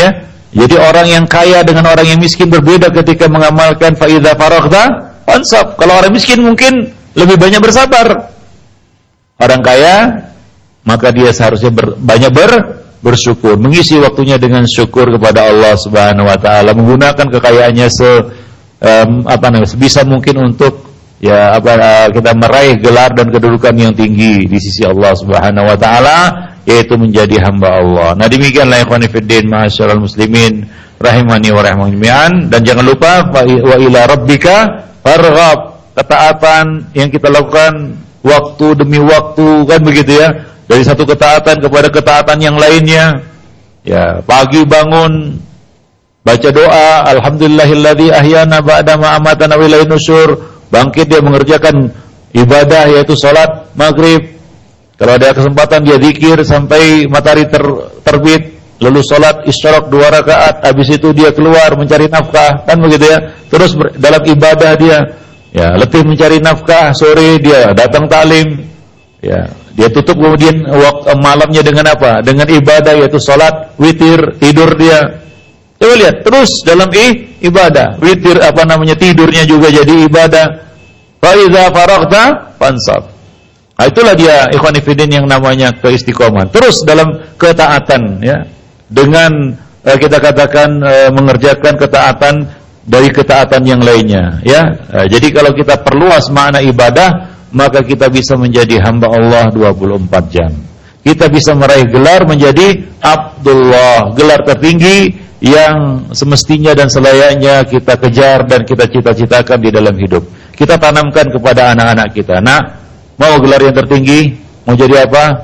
Jadi orang yang kaya dengan orang yang miskin berbeda ketika mengamalkan fa idza faraghta fansab. Kalau orang miskin mungkin lebih banyak bersabar. Orang kaya maka dia seharusnya ber, banyak ber, bersyukur, mengisi waktunya dengan syukur kepada Allah Subhanahu wa taala, menggunakan kekayaannya se um, apa namanya sebisa mungkin untuk ya apa uh, kita meraih gelar dan kedudukan yang tinggi di sisi Allah Subhanahu wa taala, yaitu menjadi hamba Allah. Nah, demikianlah ikhwani fiddin ma'asyiral muslimin rahimani wa rahimakumullah. Dan jangan lupa wa ila rabbika farghab, ketaatan yang kita lakukan waktu demi waktu, kan begitu ya, dari satu ketaatan kepada ketaatan yang lainnya. Ya, pagi bangun baca doa alhamdulillahilladzi ahyana ba'da ma amatana wa ilaihin nusyur. Bangkit dia mengerjakan ibadah yaitu salat maghrib. Kalau ada kesempatan dia zikir sampai matahari ter, terbit, lalu salat isyraq dua rakaat, habis itu dia keluar mencari nafkah, kan begitu ya. Terus ber, dalam ibadah dia ya letih mencari nafkah, sore dia datang taklim. Ya, dia tutup kemudian waktu malamnya dengan apa? Dengan ibadah yaitu salat, witir, tidur dia. Coba lihat, terus dalam i, ibadah, witir apa namanya tidurnya juga jadi ibadah. Fa idza faraghta fansab. Nah, itulah dia ikhwan fillah yang namanya keistiqomahan. Terus dalam ketaatan ya. Dengan eh, kita katakan eh, mengerjakan ketaatan dari ketaatan yang lainnya ya. Eh, jadi kalau kita perluas makna ibadah, maka kita bisa menjadi hamba Allah dua puluh empat jam. Kita bisa meraih gelar menjadi Abdullah, gelar tertinggi yang semestinya dan selayaknya kita kejar dan kita cita-citakan di dalam hidup. Kita tanamkan kepada anak-anak kita. Nah, mau gelar yang tertinggi, mau jadi apa?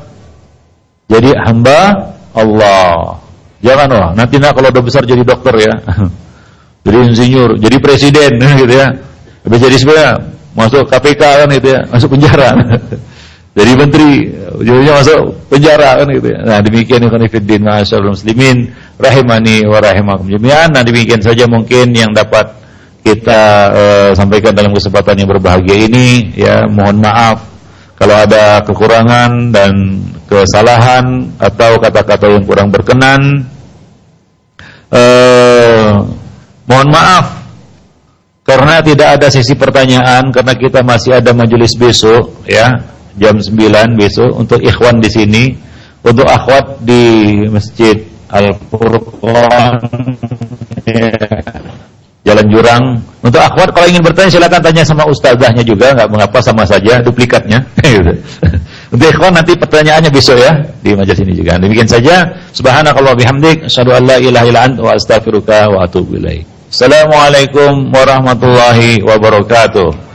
Jadi hamba Allah. Jangan wah, nanti nak kalau udah besar jadi dokter ya. Jadi insinyur, jadi presiden gitu ya. Habis jadi sebenarnya masuk K P K kan gitu ya, masuk penjara. Jadi menteri, ujungnya masuk penjara kan gitu ya. Nah, demikian ikhwan fillah ma'asyiral muslimin rahimani wa rahimakum jami'an. Nah, demikian saja mungkin yang dapat kita uh, sampaikan dalam kesempatan yang berbahagia ini ya. Mohon maaf kalau ada kekurangan dan kesalahan atau kata-kata yang kurang berkenan. Uh, mohon maaf karena tidak ada sesi pertanyaan, karena kita masih ada majelis besok ya. Jam sembilan besok untuk ikhwan di sini, untuk akhwat di Masjid Al-Furqan ya, Jalan Jurang. Untuk akhwat kalau ingin bertanya silakan tanya sama ustazahnya juga, enggak mengapa, sama saja duplikatnya. Untuk ikhwan nanti pertanyaannya besok ya di majelis ini juga. Demikian saja. Subhanakallah bihamdik, asyhadu an la ilaha illa anta wa astaghfiruka wa atubu ilaik. Assalamualaikum warahmatullahi wabarakatuh.